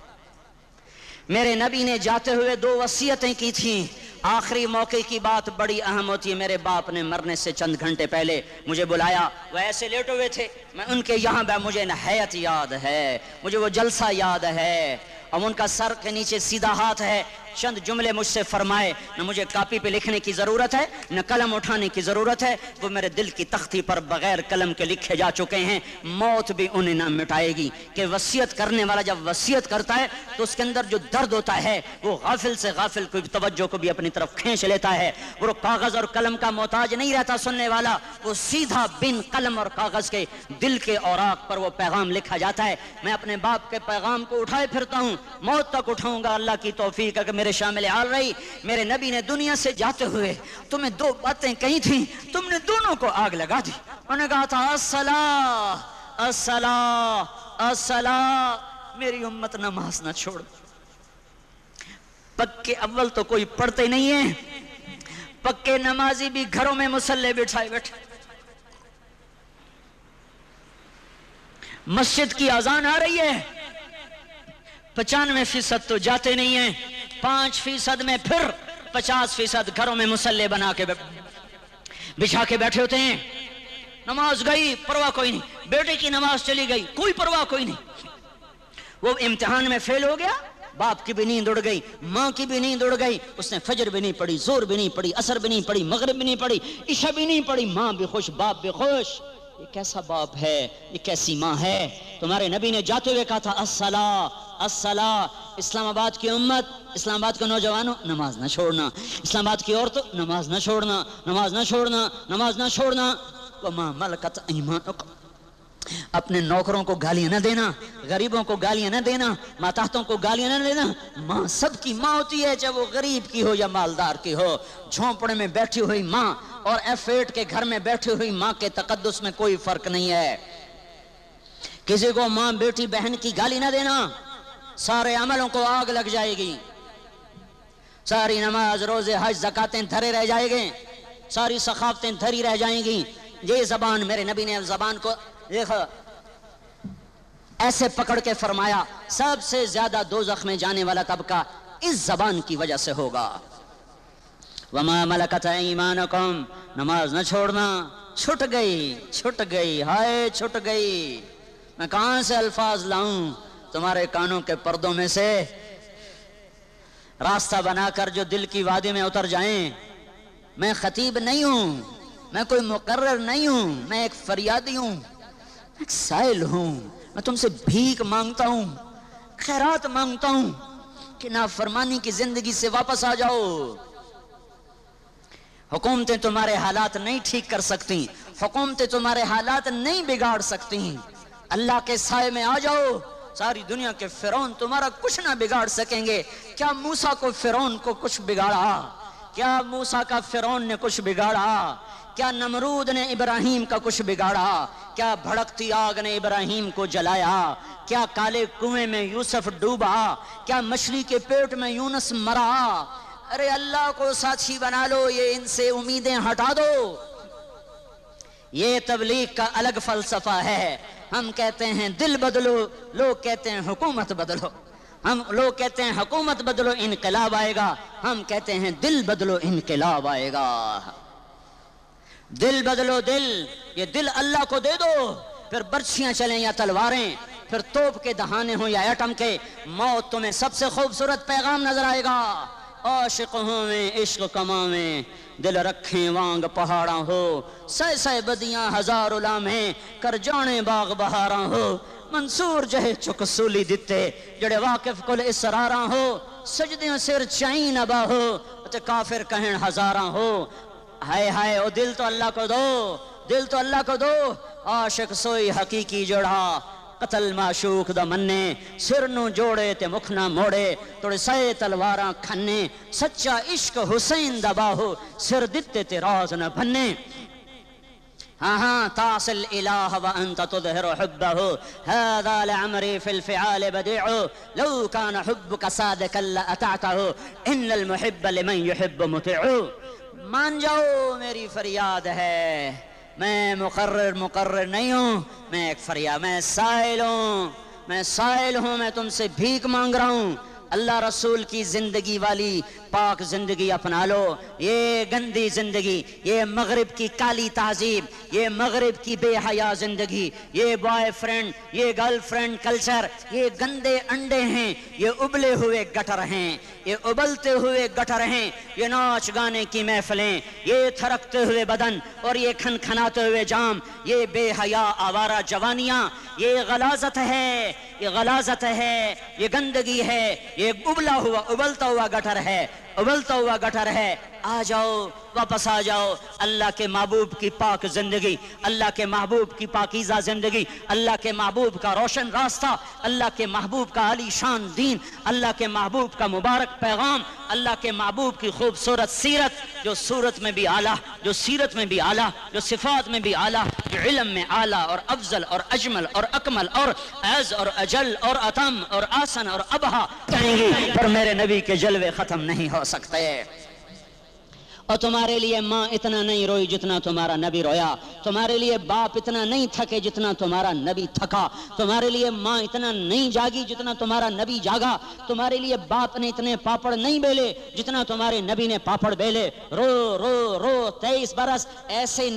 میرے نبی نے جاتے ہوئے 2 وصیتیں کی تھیں، آخری موقع کی بات بڑی اہم ہوتی ہے۔ میرے باپ نے مرنے سے چند گھنٹے پہلے مجھے بلایا، وہ ایسے لیٹے ہوئے تھے، میں ان کے یہاں مجھے نہایت یاد ہے، مجھے وہ جلسہ یاد ہے، اور ان کا سر کے نیچے سیدھا ہاتھ ہے۔ چند جملے مجھ سے فرمائے، نہ مجھے کاپی پہ لکھنے کی ضرورت ہے، نہ قلم اٹھانے کی ضرورت ہے، وہ میرے دل کی تختی پر بغیر قلم کے لکھے جا چکے ہیں، موت بھی انہیں نہ مٹائے گی۔ کہ وصیت کرنے والا جب وصیت کرتا ہے تو اس کے اندر جو درد ہوتا ہے وہ غافل سے غافل کوئی توجہ کو بھی اپنی طرف کھینچ لیتا ہے۔ وہ کاغذ اور قلم کا محتاج نہیں رہتا سننے والا، وہ سیدھا بن قلم اور کاغذ کے دل کے اوراق پر وہ پیغام لکھا جاتا ہے۔ میں اپنے باپ کے پیغام کو اٹھائے پھرتا ہوں، موت تک اٹھاؤں گا، اللہ کی توفیق ہے کہ میرے شامل حال رہی۔ میرے نبی نے دنیا سے جاتے ہوئے تمہیں 2 باتیں کہی تھیں، تم نے دونوں کو آگ لگا دی۔ انہوں نے کہا تھا الصلاۃ الصلاۃ الصلاۃ، میری امت نماز نہ چھوڑ۔ پکے اول تو کوئی پڑھتے نہیں ہیں، پکے نمازی بھی گھروں میں مصلی بٹھائے بیٹھے۔ مسجد کی اذان آ رہی ہے، 95% تو جاتے نہیں ہیں، 5% میں پھر 50% گھروں میں مصلی بنا کے بچھا کے بیٹھے ہوتے ہیں۔ نماز گئی پرواہ کوئی نہیں، بیٹے کی نماز چلی گئی کوئی پرواہ کوئی نہیں، وہ امتحان میں فیل ہو گیا، باپ کی بھی نیند اڑ گئی، ماں کی بھی نیند اڑ گئی، اس نے فجر بھی نہیں پڑھی، زور بھی نہیں پڑھی، عصر بھی نہیں پڑھی، مغرب بھی نہیں پڑھی، عشاء بھی نہیں پڑھی، ماں بھی خوش باپ بھی خوش۔ یہ کیسا باپ ہے، یہ کیسی ماں ہے؟ تمہارے نبی نے جاتے ہوئے کہا تھا الصلاۃ الصلاۃ۔ اسلام آباد کی امت، اسلام آباد کے نوجوانوں، نماز نہ چھوڑنا، اسلام آباد کی عورتوں، نماز نہ چھوڑنا، نماز نہ چھوڑنا، نماز نہ چھوڑنا۔ وما ملکت ایمانکم، اپنے نوکروں کو گالیاں نہ دینا، غریبوں کو گالیاں نہ دینا، ماتحتوں کو گالیاں نہ دینا۔ ماں سب کی ماں ہوتی ہے، چاہے وہ غریب کی ہو یا مالدار کی ہو۔ جھونپڑے میں بیٹھی ہوئی ماں اور F8 کے گھر میں بیٹھی ہوئی ماں کے تقدس میں کوئی فرق نہیں ہے۔ کسی کو ماں بیٹی بہن کی گالی نہ دینا، سارے عملوں کو آگ لگ جائے گی، ساری نماز روزے حج زکاتیں دھرے رہ جائیں گے، ساری ثقافتیں دھری رہ جائیں گی۔ یہ زبان، میرے نبی نے زبان کو دیکھو ایسے پکڑ کے فرمایا، سب سے زیادہ دوزخ میں جانے والا طبقہ اس زبان کی وجہ سے ہوگا۔ وما ملکت ایمانکم، نماز نہ چھوڑنا۔ چھٹ گئی ہائے چھٹ گئی، میں کہاں سے الفاظ لاؤں تمہارے کانوں کے پردوں میں سے، راستہ بنا کر جو دل کی وادی میں اتر جائیں۔ میں خطیب نہیں ہوں، میں کوئی مقرر نہیں ہوں، میں ایک فریادی ہوں، میں ایک سائل ہوں، میں تم سے بھیک مانگتا ہوں، خیرات مانگتا ہوں کہ نافرمانی کی زندگی سے واپس آ جاؤ۔ حکومتیں تمہارے حالات نہیں ٹھیک کر سکتی، حکومتیں تمہارے حالات نہیں بگاڑ سکتی، اللہ کے سائے میں آ جاؤ۔ ساری دنیا کے فرعون تمہارا کچھ نہ بگاڑ سکیں گے۔ کیا موسیٰ کو فرعون کو کچھ بگاڑا؟ کیا موسیٰ کا فرعون نے کچھ بگاڑا؟ کیا نمرود نے ابراہیم کا کچھ بگاڑا؟ کیا بھڑکتی آگ نے ابراہیم کو جلایا؟ کیا کالے کنویں میں یوسف ڈوبا؟ کیا مچھلی کے پیٹ میں یونس مرا؟ ارے اللہ کو ساتھی بنا لو، یہ ان سے امیدیں ہٹا دو۔ یہ تبلیغ کا الگ فلسفہ ہے۔ ہم کہتے ہیں دل بدلو، لوگ کہتے ہیں حکومت بدلو۔ ہم لوگ کہتے ہیں حکومت بدلو انقلاب آئے گا، ہم کہتے ہیں دل بدلو انقلاب آئے گا۔ دل بدلو، دل، یہ دل اللہ کو دے دو، پھر برچھیاں چلیں یا تلواریں، پھر توپ کے دہانے ہوں یا ایٹم کے، موت تمہیں سب سے خوبصورت پیغام نظر آئے گا۔ عاشق ہوں میں عشق کماویں، دل رکھیں وانگ پہاڑاں ہو، سہ سہ بدیاں ہزار لامہیں، کر جانے باغ بہاراں ہو، منصور جہے چک سولی دتے، جڑے واقف کل اسراراں ہو، سجدیاں سر چائیں نبا ہو، تے کافر کہیں ہزاراں ہو۔ ہائے ہائے او دل تو اللہ کو دو، دل تو اللہ کو دو۔ عاشق سوئی حقیقی جوڑا، قتل معشوق دا مننے، سر نو جوڑے تے مکھ نہ موڑے، توڑے سائے تلواراں کھنے، سچا عشق حسین دا باہو، سر دتے تے راز نہ بھنے۔ ہاں ہاں تعصي الإله وأنت تظهر حبه، هذا لعمري في الفعال بديع، لو كان حبك صادقا لأطعته، إن المحب لمن يحب مطيع۔ مان جاؤ میری فریاد ہے، میں مقرر نہیں ہوں، میں ایک فریاد، میں سائل ہوں، میں تم سے بھیک مانگ رہا ہوں۔ اللہ رسول کی زندگی والی پاک زندگی اپنا لو، یہ گندی زندگی، یہ مغرب کی کالی تہذیب، یہ مغرب کی بے حیا زندگی، یہ بوائے فرینڈ، یہ گرل فرینڈ کلچر، یہ گندے انڈے ہیں، یہ ابلے ہوئے گٹر ہیں، یہ ابلتے ہوئے گٹر ہیں، یہ ناچ گانے کی محفلیں، یہ تھرکتے ہوئے بدن اور یہ کھنکھناتے ہوئے جام، یہ بے حیا آوارہ جوانیاں، یہ غلاظت ہے، یہ غلاظت ہے، یہ گندگی ہے، یہ ابلتا ہوا گٹر ہے، ابلتا ہوا گٹر ہے۔ آ جاؤ، واپس آ جاؤ، اللہ کے محبوب کی پاک زندگی، اللہ کے محبوب کی پاکیزہ زندگی، اللہ کے محبوب کا روشن راستہ، اللہ کے محبوب کا عالی شان دین، اللہ کے محبوب کا مبارک پیغام، اللہ کے محبوب کی خوبصورت سیرت، جو صورت میں بھی اعلیٰ، جو سیرت میں بھی اعلیٰ، جو صفات میں بھی اعلیٰ، جو علم میں اعلیٰ اور افضل اور اجمل اور اکمل اور اعز اور اجل اور اتم اور آسن اور ابہا کہیں گی، پر میرے نبی کے جلوے ختم نہیں ہو سکتے۔ اور تمہارے لیے ماں اتنا نہیں روئی جتنا تمہارا نبی رویا، تمہارے لیے باپ اتنا نہیں تھکے جتنا تمہارا نبی تھکا، تمہارے لیے ماں اتنا نہیں جاگی جتنا تمہارا نبی جاگا، تمہارے لیے باپ نے اتنے پاپڑ نہیں بیلے جتنا تمہارے نبی نے پاپڑ بیلے۔ رو رو رو 23 برس ایسے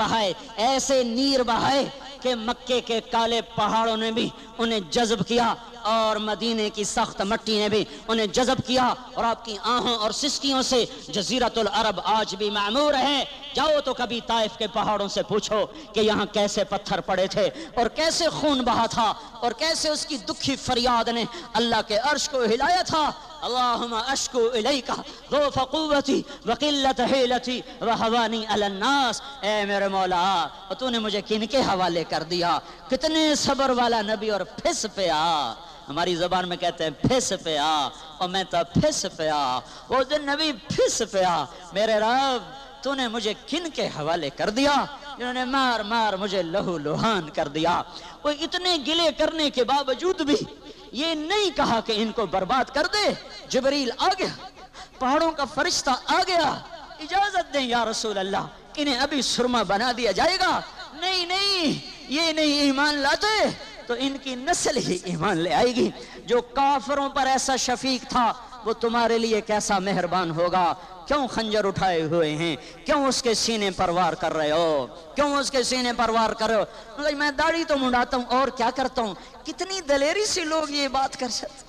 نیر بہائے کہ مکے کے کالے پہاڑوں نے بھی انہیں جذب کیا اور مدینے کی سخت مٹی نے بھی انہیں جذب کیا، اور آپ کی آہوں اور سسکیوں سے جزیرۃ العرب آج بھی معمور ہے۔ جاؤ تو کبھی طائف کے پہاڑوں سے پوچھو کہ یہاں کیسے پتھر پڑے تھے اور کیسے خون بہا تھا اور کیسے اس کی دکھی فریاد نے اللہ کے عرش کو ہلایا تھا۔ اللہم اشکو الیکا ضعف قوتی وقلت حیلتی وہوانی علی الناس، اے میرے مولا تو نے مجھے کن کے حوالے کر دیا، کتنے صبر والا نبی، اور پھس پہ آ، ہماری زبان میں کہتے ہیں پھس پہ آ، اور میں تو پھس پہ آ، وہ دن نبی پھس پہ آ، میرے رب تو نے مجھے کن کے حوالے کر دیا جنہوں نے مار مار مجھے لہو لہان کر دیا۔ وہ اتنے گلے کرنے کے باوجود بھی یہ نہیں کہا کہ ان کو برباد کر دے۔ جبریل آ گیا، پہاڑوں کا فرشتہ آ گیا، اجازت دیں یا رسول اللہ، انہیں ابھی سرما بنا دیا جائے گا۔ نہیں نہیں، یہ نہیں ایمان لاتے تو ان کی نسل ہی ایمان لے آئے گی۔ جو کافروں پر ایسا شفیق تھا وہ تمہارے لیے کیسا مہربان ہوگا۔ کیوں خنجر اٹھائے ہوئے ہیں، کیوں اس کے سینے پر وار کر رہے ہو، کیوں اس کے سینے پر وار کر رہے ہو؟ میں داڑھی تو منڈاتا ہوں اور کیا کرتا ہوں۔ کتنی دلیری سے لوگ یہ بات کر سکتے،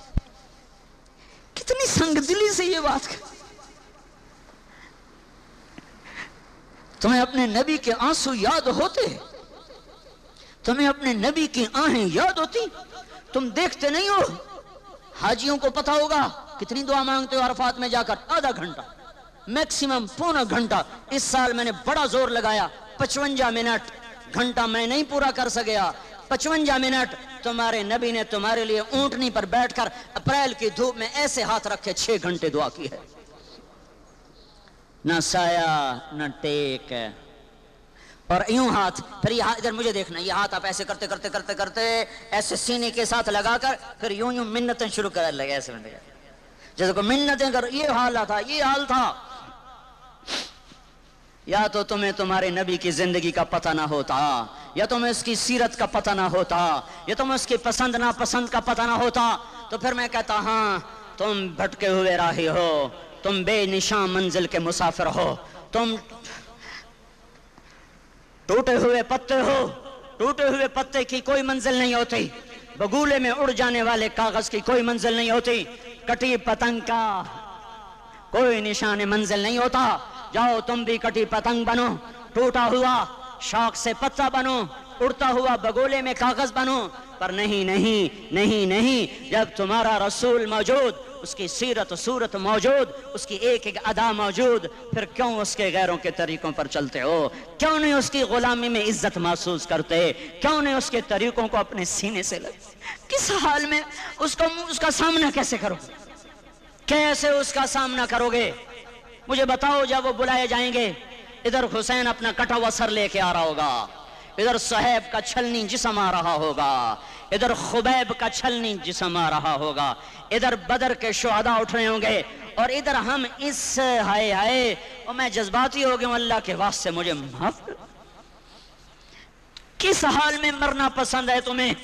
کتنی سنگ دلی سے یہ بات کر۔ تمہیں اپنے نبی کے آنسو یاد ہوتے، تمہیں اپنے نبی کی آہیں یاد ہوتی، تم دیکھتے نہیں ہو۔ حاجیوں کو پتا ہوگا کتنی دعا مانگتے ہو عرفات میں جا کر، آدھا گھنٹہ میکسیمم پونا گھنٹہ۔ اس سال میں نے بڑا زور لگایا، 55 منٹ، گھنٹہ میں نہیں پورا کر سکیا، 55 منٹ تمہارے نبی نے تمہارے لیے اونٹنی پر بیٹھ کر اپریل کی دھوپ میں ایسے ہاتھ رکھے 6 گھنٹے دعا کی ہے۔ نہ سایہ نہ ٹیک، اور یوں ہاتھ، پھر یہ ہاتھ ادھر مجھے دیکھنا، یہ ہاتھ آپ ایسے کرتے کرتے کرتے کرتے ایسے سینے کے ساتھ لگا کر پھر یوں یوں منتیں شروع کر لگے، ایسے جیسے کو منتیں کر، یہ حال تھا، یہ حال تھا۔ یا تو تمہیں تمہارے نبی کی زندگی کا پتہ نہ ہوتا، یا تمہیں اس کی سیرت کا پتہ نہ ہوتا، یا تمہیں اس کی پسند ناپسند کا پتہ نہ ہوتا، تو پھر میں کہتا ہاں تم بھٹکے ہوئے راہی ہو، تم بے نشان منزل کے مسافر ہو، تم ٹوٹے ہوئے پتے ہو، ٹوٹے ہوئے پتے کی کوئی منزل نہیں ہوتی، بگولے میں اڑ جانے والے کاغذ کی کوئی منزل نہیں ہوتی، کٹی پتنگ کا کوئی نشان منزل نہیں ہوتا۔ جاؤ تم بھی کٹی پتنگ بنو، ٹوٹا ہوا شاخ سے پتا بنو، اڑتا ہوا بگولے میں کاغذ بنو، پر نہیں نہیں نہیں نہیں، جب تمہارا رسول موجود، اس کی سیرت و صورت موجود، اس کی ایک ایک ادا موجود، پھر کیوں اس کے غیروں کے طریقوں پر چلتے ہو؟ کیوں نہیں اس کی غلامی میں عزت محسوس کرتے؟ کیوں نہیں اس کے طریقوں کو اپنے سینے سے لگتے؟ کس حال میں اس کا سامنا کیسے کرو؟ کیسے اس کا سامنا کرو گے؟ مجھے بتاؤ، جب وہ بلائے جائیں گے، ادھر حسین اپنا کٹا ہوا سر لے کے آ رہا ہوگا، ادھر صہیب کا چھلنی جسم آ رہا ہوگا، ادھر خبیب کا چھلنی جسم آ رہا ہوگا، ادھر بدر کے شہداء اٹھ رہے ہوں گے، اور ادھر ہم اس ہائے ہائے، اور میں جذباتی ہو گیا ہوں، اللہ کے واسطے مجھے معاف کر۔ کس حال میں مرنا پسند ہے تمہیں؟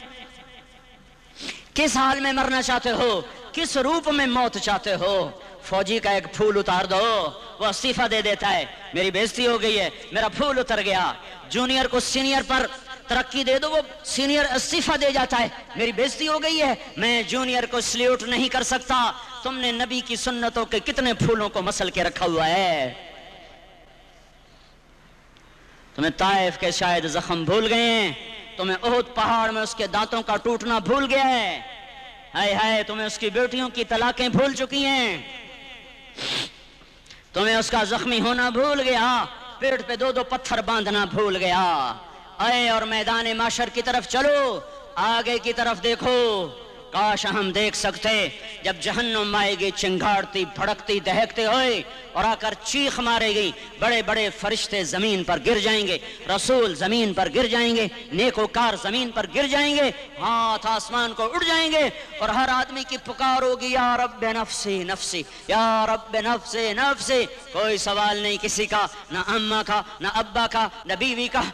کس حال میں مرنا چاہتے ہو؟ کس روپ میں موت چاہتے ہو؟ فوجی کا ایک پھول اتار دو، وہ استعفیٰ دے دیتا ہے، میری بےزتی ہو گئی ہے، میرا پھول اتر گیا۔ جونیئر کو سینئر پر ترقی دے دو، وہ سینئر استعفیٰ دے جاتا ہے، میری بےزتی ہو گئی ہے، میں جونیئر کو سلیوٹ نہیں کر سکتا۔ تم نے نبی کی سنتوں کے کتنے پھولوں کو مسل کے رکھا ہوا ہے؟ تمہیں طائف کے شاید زخم بھول گئے ہیں، تمہیں احد پہاڑ میں اس کے دانتوں کا ٹوٹنا بھول گیا ہے، ہائے ہائے تمہیں اس کی بیٹیوں کی طلاقیں بھول چکی ہیں، تمہیں اس کا زخمی ہونا بھول گیا، پیٹ پہ دو دو پتھر باندھنا بھول گیا۔ آئے اور میدان معاشر کی طرف چلو، آگے کی طرف دیکھو۔ کاش ہم دیکھ سکتے جب جہنم آئے گی چنگاڑتی بھڑکتی دہکتے ہوئے اور آ کر چیخ مارے گی، بڑے بڑے فرشتے زمین پر گر جائیں گے، رسول زمین پر گر جائیں گے، نیکوکار زمین پر گر جائیں گے، ہاتھ آسمان کو اڑ جائیں گے، اور ہر آدمی کی پکار ہوگی، یا رب نفسی نفسی، یا رب نفسی نفسی۔ کوئی سوال نہیں کسی کا، نہ اماں کا، نہ ابا کا، نہ بیوی کا،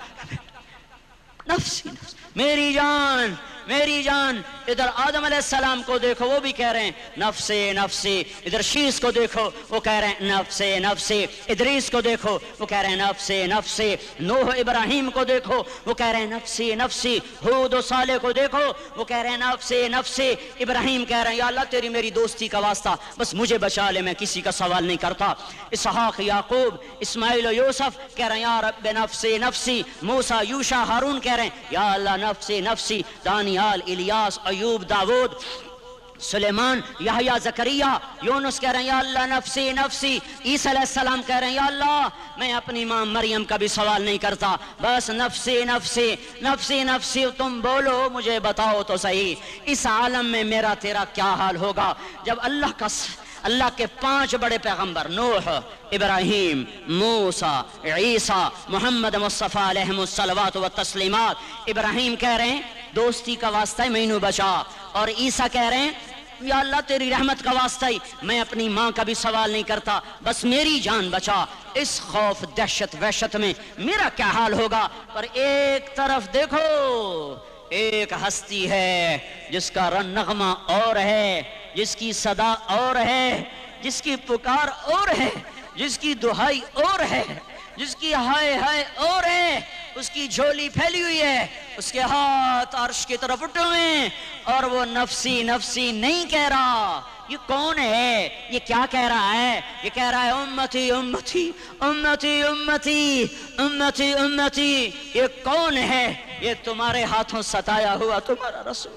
نفسی نفسی، میری جان میری جان۔ ادھر آدم علیہ السلام کو دیکھو، وہ بھی کہہ رہے ہیں نفسی نفسی، ادھر شیس کو دیکھو، وہ کہہ رہے ہیں نفسی نفسی، ادریس کو دیکھو، وہ کہہ رہے ہیں نفسی نفسی، نوح ابراہیم کو دیکھو، وہ کہہ رہے ہیں نفسی نفسی، ہود و صالح کو دیکھو، وہ کہہ رہے ہیں نفسی نفسی۔ ابراہیم کہہ رہے ہیں یا اللہ تیری میری دوستی کا واسطہ، بس مجھے بچا لے، میں کسی کا سوال نہیں کرتا۔ اسحاق یعقوب اسماعیل و یوسف کہہ رہے ہیں یا رب نفسی نفسی۔ موسیٰ یوشع ہارون کہہ رہے ہیں یا اللہ نفسی نفسی۔ دانیال الیاس ایوب داود سلیمان یحییٰ زکریا یونس کہہ رہے ہیں یا اللہ نفسی نفسی۔ عیسیٰ علیہ السلام کہہ رہے ہیں یا اللہ میں اپنی ماں مریم کا بھی سوال نہیں کرتا، بس نفسی نفسی نفسی نفسی۔ تم بولو، مجھے بتاؤ تو صحیح، اس عالم میں میرا تیرا کیا حال ہوگا جب اللہ کے 5 بڑے پیغمبر نوح، ابراہیم، موسیٰ، عیسیٰ، محمد مصطفیٰ علیہ الصلوات والتسلیمات۔ ابراہیم کہہ رہے ہیں دوستی کا واسطہ ہی مینوں بچا، اور عیسیٰ کہہ رہے ہیں یا اللہ تیری رحمت کا واسطہ ہی میں اپنی ماں کا بھی سوال نہیں کرتا، بس میری جان بچا۔ اس خوف دہشت وحشت میں میرا کیا حال ہوگا؟ پر ایک طرف دیکھو، ایک ہستی ہے جس کا نغمہ اور ہے، جس کی صدا اور ہے، جس کی پکار اور ہے، جس کی دہائی اور ہے، جس کی ہائے ہائے اور ہے، اس کی جھولی پھیلی ہوئی ہے، اس کے ہاتھ عرش کی طرف اٹھے ہوئے ہیں، اور وہ نفسی نفسی نہیں کہہ رہا۔ یہ کون ہے؟ یہ کیا کہہ رہا ہے؟ یہ کہہ رہا ہے امتی امتی امتی امتی امتی امتی۔ یہ کون ہے؟ یہ تمہارے ہاتھوں ستایا ہوا تمہارا رسول،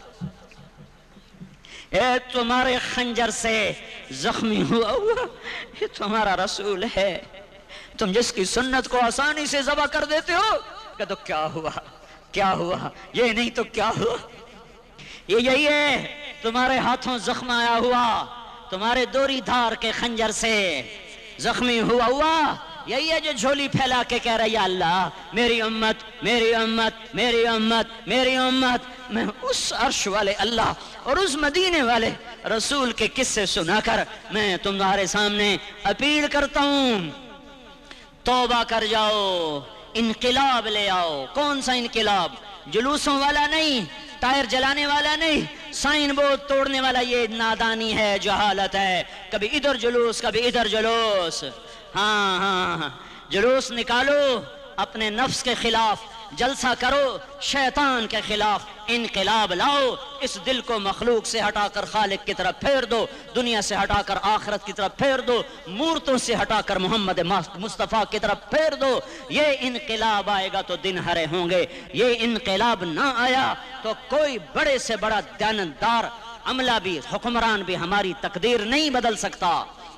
یہ تمہارے خنجر سے زخمی ہوا یہ تمہارا رسول ہے۔ تم جس کی سنت کو آسانی سے ذبح کر دیتے ہو، کہ تو کیا ہوا کیا ہوا، یہ نہیں تو کیا ہوا۔ یہ یہی ہے تمہارے ہاتھوں زخم آیا ہوا، تمہارے دوری دھار کے خنجر سے زخمی ہوا، یہی ہے جو جھولی پھیلا کے کہہ رہا ہے یا اللہ میری امت میری امت میری امت میری امت۔ میں اس عرش والے اللہ اور اس مدینے والے رسول کے قصے سنا کر میں تمہارے سامنے اپیل کرتا ہوں، توبہ کر جاؤ، انقلاب لے آؤ. کون سا انقلاب؟ جلوسوں والا نہیں، ٹائر جلانے والا نہیں، سائن بورڈ توڑنے والا. یہ نادانی ہے، جہالت ہے. کبھی ادھر جلوس، کبھی ادھر جلوس. ہاں جلوس نکالو اپنے نفس کے خلاف، جلسہ کرو شیطان کے خلاف، انقلاب لاؤ. اس دل کو مخلوق سے ہٹا کر خالق کی طرف پھیر دو، دنیا سے ہٹا کر آخرت کی طرف پھیر دو، مورتوں سے ہٹا کر محمد مصطفیٰ کی طرف پھیر دو. یہ انقلاب آئے گا تو دن ہرے ہوں گے. یہ انقلاب نہ آیا تو کوئی بڑے سے بڑا دیانتدار عملہ بھی، حکمران بھی ہماری تقدیر نہیں بدل سکتا.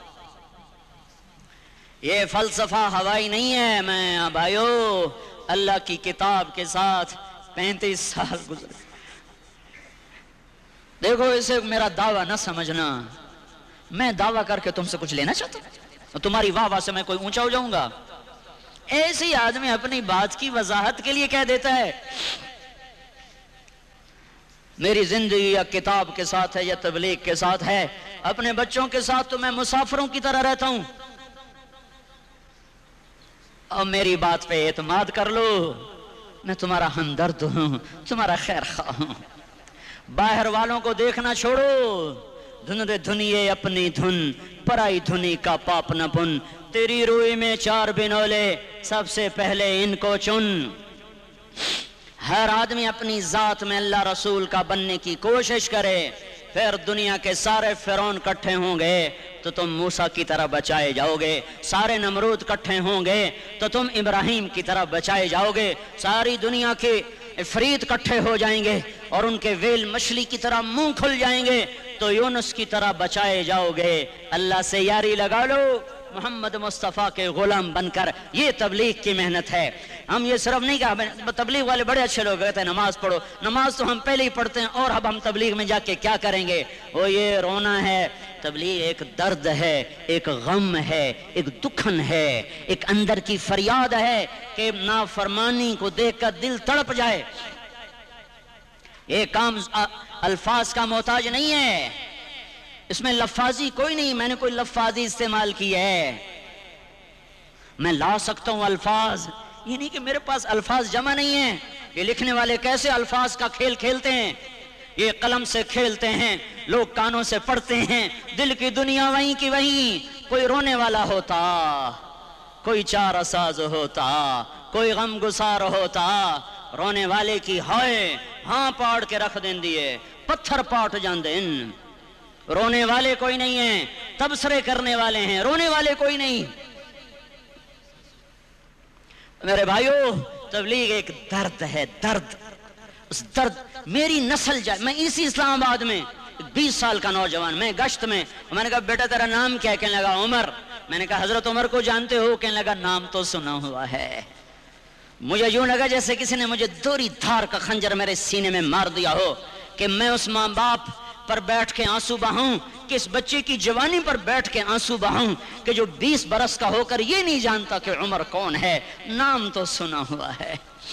یہ فلسفہ ہوائی نہیں ہے. میں بھائیو اللہ کی کتاب کے ساتھ 35 سال گزرے. دیکھو اسے میرا دعویٰ نہ سمجھنا. میں دعویٰ کر کے تم سے کچھ لینا چاہتا ہوں؟ تمہاری واہ واہ سے میں کوئی اونچا ہو جاؤں گا؟ ایسے ہی آدمی اپنی بات کی وضاحت کے لیے کہہ دیتا ہے میری زندگی یا کتاب کے ساتھ ہے یا تبلیغ کے ساتھ ہے. اپنے بچوں کے ساتھ تو میں مسافروں کی طرح رہتا ہوں. اور میری بات پہ اعتماد کر لو، میں تمہارا ہمدرد ہوں، تمہارا خیر خواہ ہوں. باہر والوں کو دیکھنا چھوڑو. دھن دھنیے اپنی دھن، پرائی دھنی کا پاپ نہ پن. تیری روئی میں 4 بنولے، سب سے پہلے ان کو چن. ہر آدمی اپنی ذات میں اللہ رسول کا بننے کی کوشش کرے. پھر دنیا کے سارے فرعون کٹھے ہوں گے تو تم موسیٰ کی طرح بچائے جاؤ گے. سارے نمرود کٹھے ہوں گے تو تم ابراہیم کی طرح بچائے جاؤ گے. ساری دنیا کے عفریت کٹھے ہو جائیں گے اور ان کے ویل مچھلی کی طرح منہ کھل جائیں گے تو یونس کی طرح بچائے جاؤ گے. اللہ سے یاری لگا لو محمد مصطفیٰ کے غلام بن کر. یہ تبلیغ کی محنت ہے. ہم یہ صرف نہیں کہا، تبلیغ والے بڑے اچھے لوگ کہتے ہیں نماز پڑھو. نماز تو ہم پہلے ہی پڑھتے ہیں اور اب ہم تبلیغ میں جا کے کیا کریں گے؟ وہ یہ رونا ہے. تبلیغ ایک درد ہے، ایک غم ہے، ایک دکھن ہے، ایک اندر کی فریاد ہے کہ نافرمانی کو دیکھ کر دل تڑپ جائے. یہ کام الفاظ کا محتاج نہیں ہے. اس میں لفاظی کوئی نہیں. میں نے کوئی لفاظی استعمال کی ہے. میں لا سکتا ہوں الفاظ. یہ نہیں کہ میرے پاس الفاظ جمع نہیں ہیں. یہ لکھنے والے کیسے الفاظ کا کھیل کھیلتے ہیں. یہ قلم سے کھیلتے ہیں، لوگ کانوں سے پڑھتے ہیں. دل کی دنیا وہیں کی وہیں. کوئی رونے والا ہوتا، کوئی چارہ ساز ہوتا، کوئی غم گسار ہوتا. رونے والے کی ہائے ہاں پاڑ کے رکھ دیں دیے، پتھر پاٹ جان دیں. رونے والے کوئی نہیں ہیں، تبصرے کرنے والے ہیں. رونے والے کوئی نہیں. میرے بھائیو تبلیغ ایک درد ہے، درد. اس درد میری نسل جائے. میں اسی اسلام آباد میں 20 سال کا نوجوان، میں گشت میں نے کہا بیٹا تیرا نام کیا ہے؟ کہنے لگا عمر. میں نے کہا حضرت عمر کو جانتے ہو؟ کہنے لگا نام تو سنا ہوا ہے. مجھے یوں لگا جیسے کسی نے مجھے دوری دھار کا خنجر میرے سینے میں مار دیا ہو کہ میں اس ماں باپ پر بیٹھ کے آنسو بہاؤں، کہ اس بچے کی جوانی پر بیٹھ کے آنسو بہاؤں کہ جو 20 برس کا ہو کر یہ نہیں جانتا کہ عمر کون ہے. نام تو سنا ہوا ہے.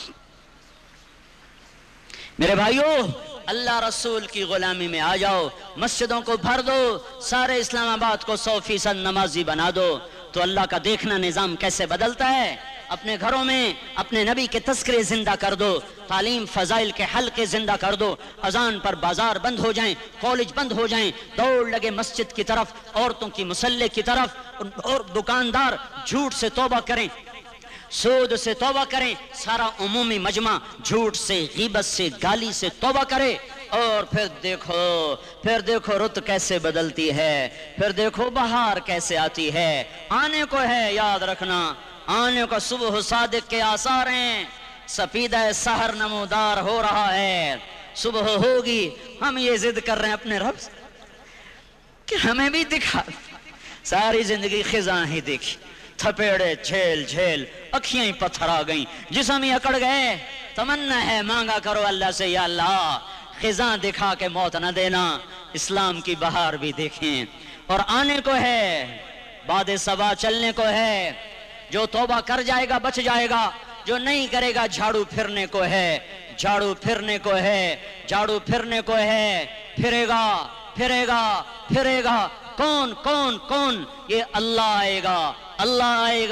میرے بھائیو اللہ رسول کی غلامی میں آ جاؤ. مسجدوں کو بھر دو، سارے اسلام آباد کو 100% نمازی بنا دو تو اللہ کا دیکھنا نظام کیسے بدلتا ہے. اپنے گھروں میں اپنے نبی کے تذکرے زندہ کر دو، تعلیم فضائل کے حلقے زندہ کر دو. اذان پر بازار بند ہو جائیں، کالج بند ہو جائیں، دوڑ لگے مسجد کی طرف، عورتوں کی مصلے کی طرف. اور دکاندار جھوٹ سے توبہ کریں، سود سے توبہ کریں. سارا عمومی مجمع جھوٹ سے، غیبت سے، گالی سے توبہ کرے. اور پھر دیکھو رت کیسے بدلتی ہے. پھر دیکھو بہار کیسے آتی ہے. آنے کو ہے، یاد رکھنا آنے کو. صبح صادق کے آثار ہیں. سپیدہ سحر نمودار ہو رہا ہے. صبح ہوگی. ہم یہ ضد کر رہے ہیں اپنے رب سے کہ ہمیں بھی دکھا. ساری زندگی خزاں ہی دیکھی، تھپیڑے جھیل جھیل، اکھیاں ہی پتھر آ گئیں، جسم ہی اکڑ گئے. تمنا ہے مانگا کرو اللہ سے یا اللہ خزاں دکھا کے موت نہ دینا. اسلام کی بہار بھی دیکھیں. اور آنے کو ہے، باد صبا چلنے کو ہے. جو توبہ کر جائے گا بچ جائے گا، جو نہیں کرے گا جھاڑو پھرنے کو ہے. جھاڑو پھرنے کو ہے، جھاڑو پھرنے کو ہے. پھرے گا پھرے گا پھرے گا. کون کون کون؟ یہ اللہ آئے گا، اللہ آئے گا.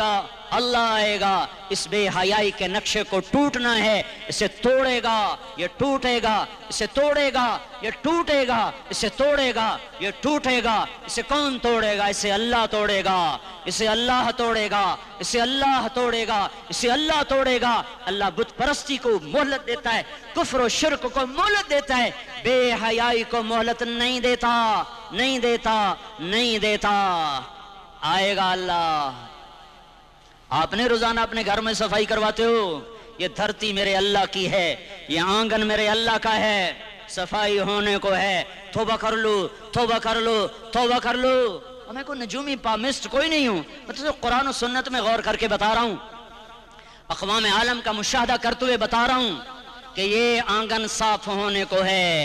اللہ آئے گا، اس بے حیائی کے نقشے کو ٹوٹنا ہے، اسے توڑے گا، یہ ٹوٹے گا، اسے توڑے گا، یہ ٹوٹے گا، اسے توڑے گا، یہ ٹوٹے گا۔ اسے کون توڑے گا؟ اسے اللہ توڑے گا، اسے اللہ توڑے گا، اسے اللہ توڑے گا، اسے اللہ توڑے گا۔ اللہ بت پرستی کو مہلت دیتا ہے، کفر و شرک کو مہلت دیتا ہے، بے حیائی کو مہلت نہیں دیتا، نہیں دیتا، نہیں دیتا۔ آئے گا اللہ۔ آپ نے روزانہ اپنے گھر میں صفائی کرواتے ہو؟ یہ دھرتی میرے اللہ کی ہے، یہ آنگن میرے اللہ کا ہے، صفائی ہونے کو ہے، توبہ کر لو، توبہ کر لو، توبہ کر لو۔ میں کوئی نجومی پامسٹ کوئی نہیں ہوں، میں تو قرآن و سنت میں غور کر کے بتا رہا ہوں، اقوام عالم کا مشاہدہ کرتے ہوئے بتا رہا ہوں کہ یہ آنگن صاف ہونے کو ہے،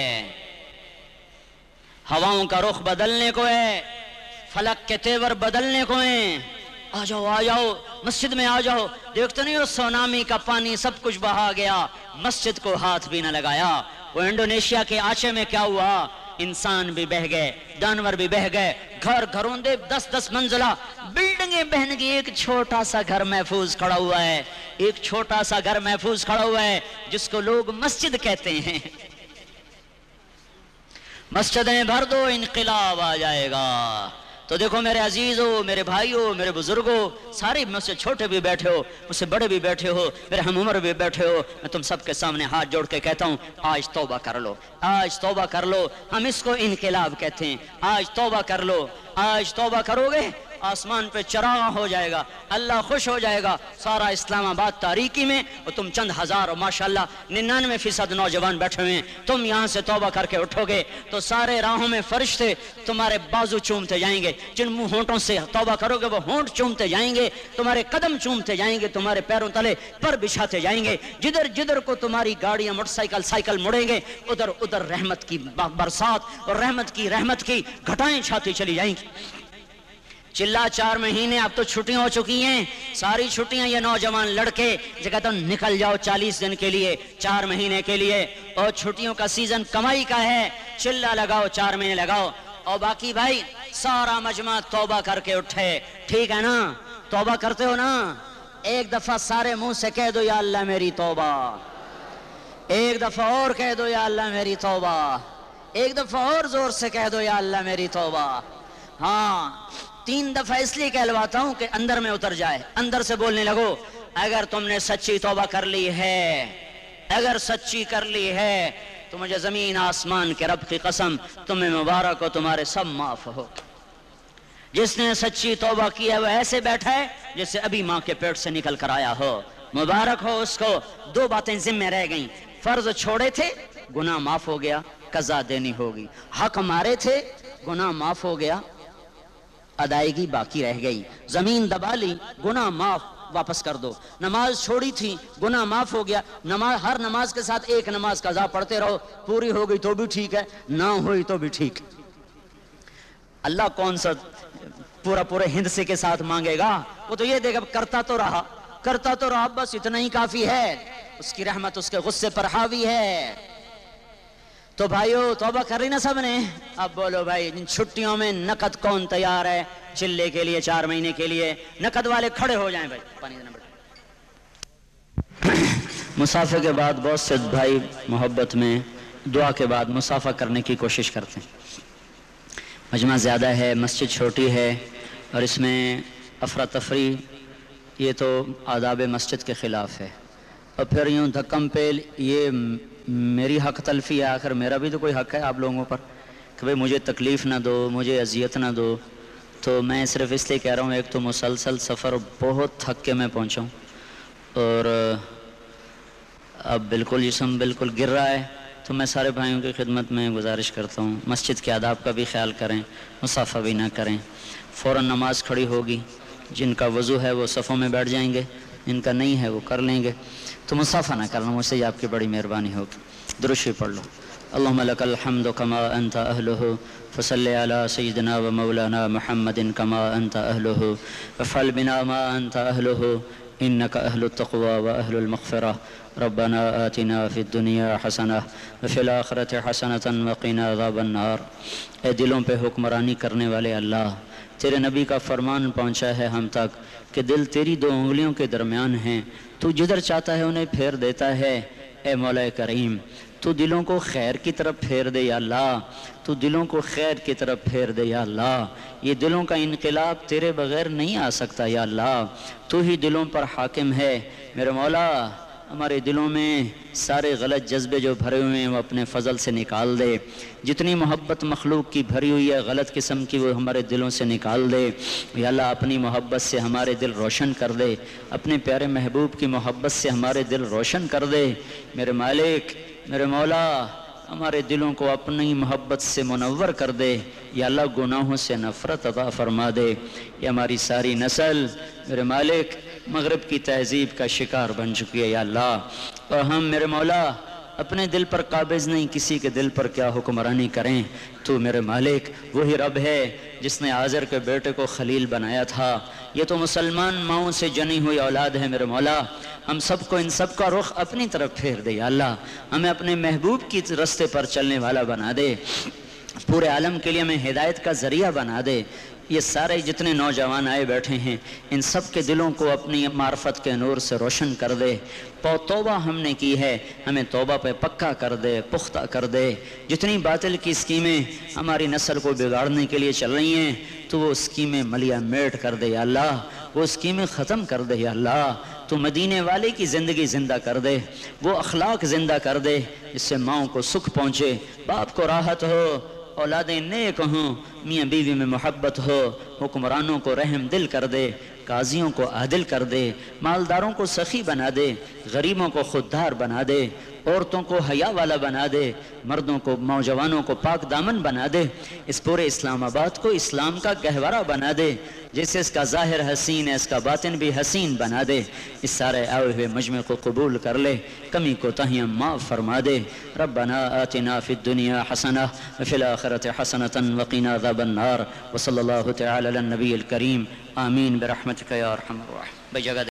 ہواؤں کا رخ بدلنے کو ہے، فلک کے تیور بدلنے کو ہیں۔ آ جاؤ، آ جاؤ، مسجد میں آ جاؤ۔ دیکھتے نہیں ہو سونامی کا پانی سب کچھ بہا گیا، مسجد کو ہاتھ بھی نہ لگایا۔ وہ انڈونیشیا کے آچے میں کیا ہوا؟ انسان بھی بہ گئے، جانور بھی بہ گئے، گھر گھروندے 10-10 منزلہ بلڈنگیں بہن گئی، ایک چھوٹا سا گھر محفوظ کھڑا ہوا ہے، ایک چھوٹا سا گھر محفوظ کھڑا ہوا ہے جس کو لوگ مسجد کہتے ہیں۔ مسجدیں بھر دو، انقلاب آ جائے گا۔ تو دیکھو میرے عزیزو، میرے بھائیو، میرے بزرگو، سارے مجھ سے چھوٹے بھی بیٹھے ہو، مجھ سے بڑے بھی بیٹھے ہو، میرے ہم عمر بھی بیٹھے ہو، میں تم سب کے سامنے ہاتھ جوڑ کے کہتا ہوں آج توبہ کر لو، آج توبہ کر لو۔ ہم اس کو انقلاب کہتے ہیں۔ آج توبہ کر لو، آج توبہ کرو گے آسمان پہ چراغ ہو جائے گا، اللہ خوش ہو جائے گا، سارا اسلام آباد تاریکی میں، اور تم چند ہزار اور ماشاءاللہ 99% نوجوان بیٹھے ہوئے ہیں، تم یہاں سے توبہ کر کے اٹھو گے تو سارے راہوں میں فرشتے تمہارے بازو چومتے جائیں گے، جن منہ ہونٹوں سے توبہ کرو گے وہ ہونٹ چومتے جائیں گے، تمہارے قدم چومتے جائیں گے، تمہارے پیروں تلے پر بچھاتے جائیں گے، جدھر جدھر کو تمہاری گاڑیاں موٹر سائیکل سائیکل مڑیں گے ادھر ادھر رحمت کی برسات اور رحمت کی گھٹائیں چھاتی چلی جائیں گی۔ چلا 4 مہینے، اب تو چھٹیاں ہو چکی ہیں، ساری چھٹیاں یہ نوجوان لڑکے جو کہتا ہوں نکل جاؤ 40 دن کے لیے، 4 مہینے کے لیے، اور چھٹیوں کا سیزن کمائی کا ہے، چلا لگاؤ، 4 مہینے لگاؤ، اور باقی بھائی سارا مجمع توبہ کر کے اٹھے، ٹھیک ہے نا؟ توبہ کرتے ہو نا؟ ایک دفعہ سارے منہ سے کہہ دو یا اللہ میری توبہ، ایک دفعہ اور کہہ دو یا اللہ میری توبہ، ایک دفعہ اور زور سے کہہ دو یا اللہ میری توبہ۔ ہاں 3 دفعہ اس لیے کہلواتا ہوں کہ اندر میں اتر جائے، اندر سے بولنے لگو۔ اگر تم نے سچی توبہ کر لی ہے، اگر سچی کر لی ہے تو مجھے زمین آسمان کے رب کی قسم تمہیں مبارک ہو، تمہارے سب معاف ہو۔ جس نے سچی توبہ کی ہے وہ ایسے بیٹھا ہے جیسے ابھی ماں کے پیٹ سے نکل کر آیا ہو، مبارک ہو اس کو۔ 2 باتیں ذمہ رہ گئیں، فرض چھوڑے تھے گناہ معاف ہو گیا، قضا دینی ہوگی، حق مارے تھے گناہ معاف ہو گیا، ادائیگی باقی رہ گئی، زمین دبا لی گناہ معاف، واپس کر دو، نماز چھوڑی تھی گناہ معاف ہو گیا، ہر نماز کے ساتھ ایک نماز قضا پڑھتے رہو، پوری ہو گئی تو بھی ٹھیک ہے، نہ ہوئی تو بھی ٹھیک۔ اللہ کون سا پورے ہند سے کے ساتھ مانگے گا؟ وہ تو یہ دیکھا کرتا تو رہا، بس اتنا ہی کافی ہے، اس کی رحمت اس کے غصے پر حاوی ہے۔ تو بھائیو توبہ کر لی نا سب نے؟ اب بولو بھائی ان چھٹیوں میں نقد کون تیار ہے چلے کے لیے 4 مہینے کے لیے؟ نقد والے کھڑے ہو جائیں بھائی، پانی دینا بیٹا۔ مسافہ کے بعد بہت سے بھائی محبت میں دعا کے بعد مسافہ کرنے کی کوشش کرتے ہیں۔ مجمع زیادہ ہے، مسجد چھوٹی ہے، اور اس میں افراتفری یہ تو آداب مسجد کے خلاف ہے، اور پھر یوں دھکم پیل، یہ میری حق تلفی ہے، آخر میرا بھی تو کوئی حق ہے آپ لوگوں پر کہ بھئی مجھے تکلیف نہ دو، مجھے اذیت نہ دو۔ تو میں صرف اس لیے کہہ رہا ہوں، ایک تو مسلسل سفر بہت تھک کے میں پہنچا ہوں، اور اب بالکل جسم بالکل گر رہا ہے، تو میں سارے بھائیوں کی خدمت میں گزارش کرتا ہوں مسجد کے آداب کا بھی خیال کریں، مسافہ بھی نہ کریں۔ فوراً نماز کھڑی ہوگی، جن کا وضو ہے وہ صفوں میں بیٹھ جائیں گے، جن کا نہیں ہے وہ کر لیں گے، تو مسافہ نہ کرنا، مجھ سے یہ آپ کی بڑی مہربانی ہوگی۔ درود شریف پڑھ لو۔ اللہم لک الحمد کما انت اہلہ فصلی علی سیدنا و مولانا محمد کما انت اہلہ وفعل بنا ما انت اہلہ انک اہل التقوی و اہل المغفرہ ربنا آتنا فی الدنیا حسنہ وفی الآخرۃ حسنۃ وقنا عذاب النار۔ اے دلوں پہ حکمرانی کرنے والے اللہ، تیرے نبی کا فرمان پہنچا ہے ہم تک کہ دل تیری دو انگلیوں کے درمیان ہیں، تو جدھر چاہتا ہے انہیں پھیر دیتا ہے۔ اے مولا کریم، تو دلوں کو خیر کی طرف پھیر دے یا اللہ، تو دلوں کو خیر کی طرف پھیر دے یا اللہ۔ یہ دلوں کا انقلاب تیرے بغیر نہیں آ سکتا یا اللہ، تو ہی دلوں پر حاکم ہے۔ میرے مولا ہمارے دلوں میں سارے غلط جذبے جو بھرے ہوئے ہیں وہ اپنے فضل سے نکال دے، جتنی محبت مخلوق کی بھری ہوئی ہے غلط قسم کی وہ ہمارے دلوں سے نکال دے یا اللہ۔ اپنی محبت سے ہمارے دل روشن کر دے، اپنے پیارے محبوب کی محبت سے ہمارے دل روشن کر دے۔ میرے مالک، میرے مولا، ہمارے دلوں کو اپنی محبت سے منور کر دے یا اللہ۔ گناہوں سے نفرت عطا فرما دے۔ یہ ہماری ساری نسل میرے مالک مغرب کی تہذیب کا شکار بن چکی ہے یا اللہ، اور ہم میرے مولا اپنے دل پر قابض نہیں، کسی کے دل پر کیا حکمرانی کریں۔ تو میرے مالک وہی رب ہے جس نے آزر کے بیٹے کو خلیل بنایا تھا۔ یہ تو مسلمان ماؤں سے جنی ہوئی اولاد ہے میرے مولا۔ ہم سب کو ان سب کا رخ اپنی طرف پھیر دے یا اللہ، ہمیں اپنے محبوب کی رستے پر چلنے والا بنا دے، پورے عالم کے لیے ہمیں ہدایت کا ذریعہ بنا دے۔ یہ سارے جتنے نوجوان آئے بیٹھے ہیں ان سب کے دلوں کو اپنی معرفت کے نور سے روشن کر دے۔ توبہ ہم نے کی ہے، ہمیں توبہ پہ پکا کر دے، پختہ کر دے۔ جتنی باطل کی اسکیمیں ہماری نسل کو بگاڑنے کے لیے چل رہی ہیں تو وہ اسکیمیں ملیا میٹ کر دے یا اللہ، وہ اسکیمیں ختم کر دے یا اللہ۔ تو مدینے والے کی زندگی زندہ کر دے، وہ اخلاق زندہ کر دے جس سے ماؤں کو سکھ پہنچے، باپ کو راحت ہو، اولادیں نیک ہوں، میاں بیوی میں محبت ہو، حکمرانوں کو رحم دل کر دے، قاضیوں کو عادل کر دے، مالداروں کو سخی بنا دے، غریبوں کو خوددار بنا دے، عورتوں کو حیا والا بنا دے، مردوں کو نوجوانوں کو پاک دامن بنا دے۔ اس پورے اسلام آباد کو اسلام کا گہوارہ بنا دے، جیسے اس کا ظاہر حسین ہے اس کا باطن بھی حسین بنا دے۔ اس سارے آئے ہوئے مجمع کو قبول کر لے، کمی کوتاہیاں معاف فرما دے۔ ربنا آتنا فی الدنیا حسنہ وفی الآخرۃ حسنۃ وقنا عذاب النار، وصلی اللہ تعالی علی النبی الکریم، آمین برحمتک یا ارحم الراحمین۔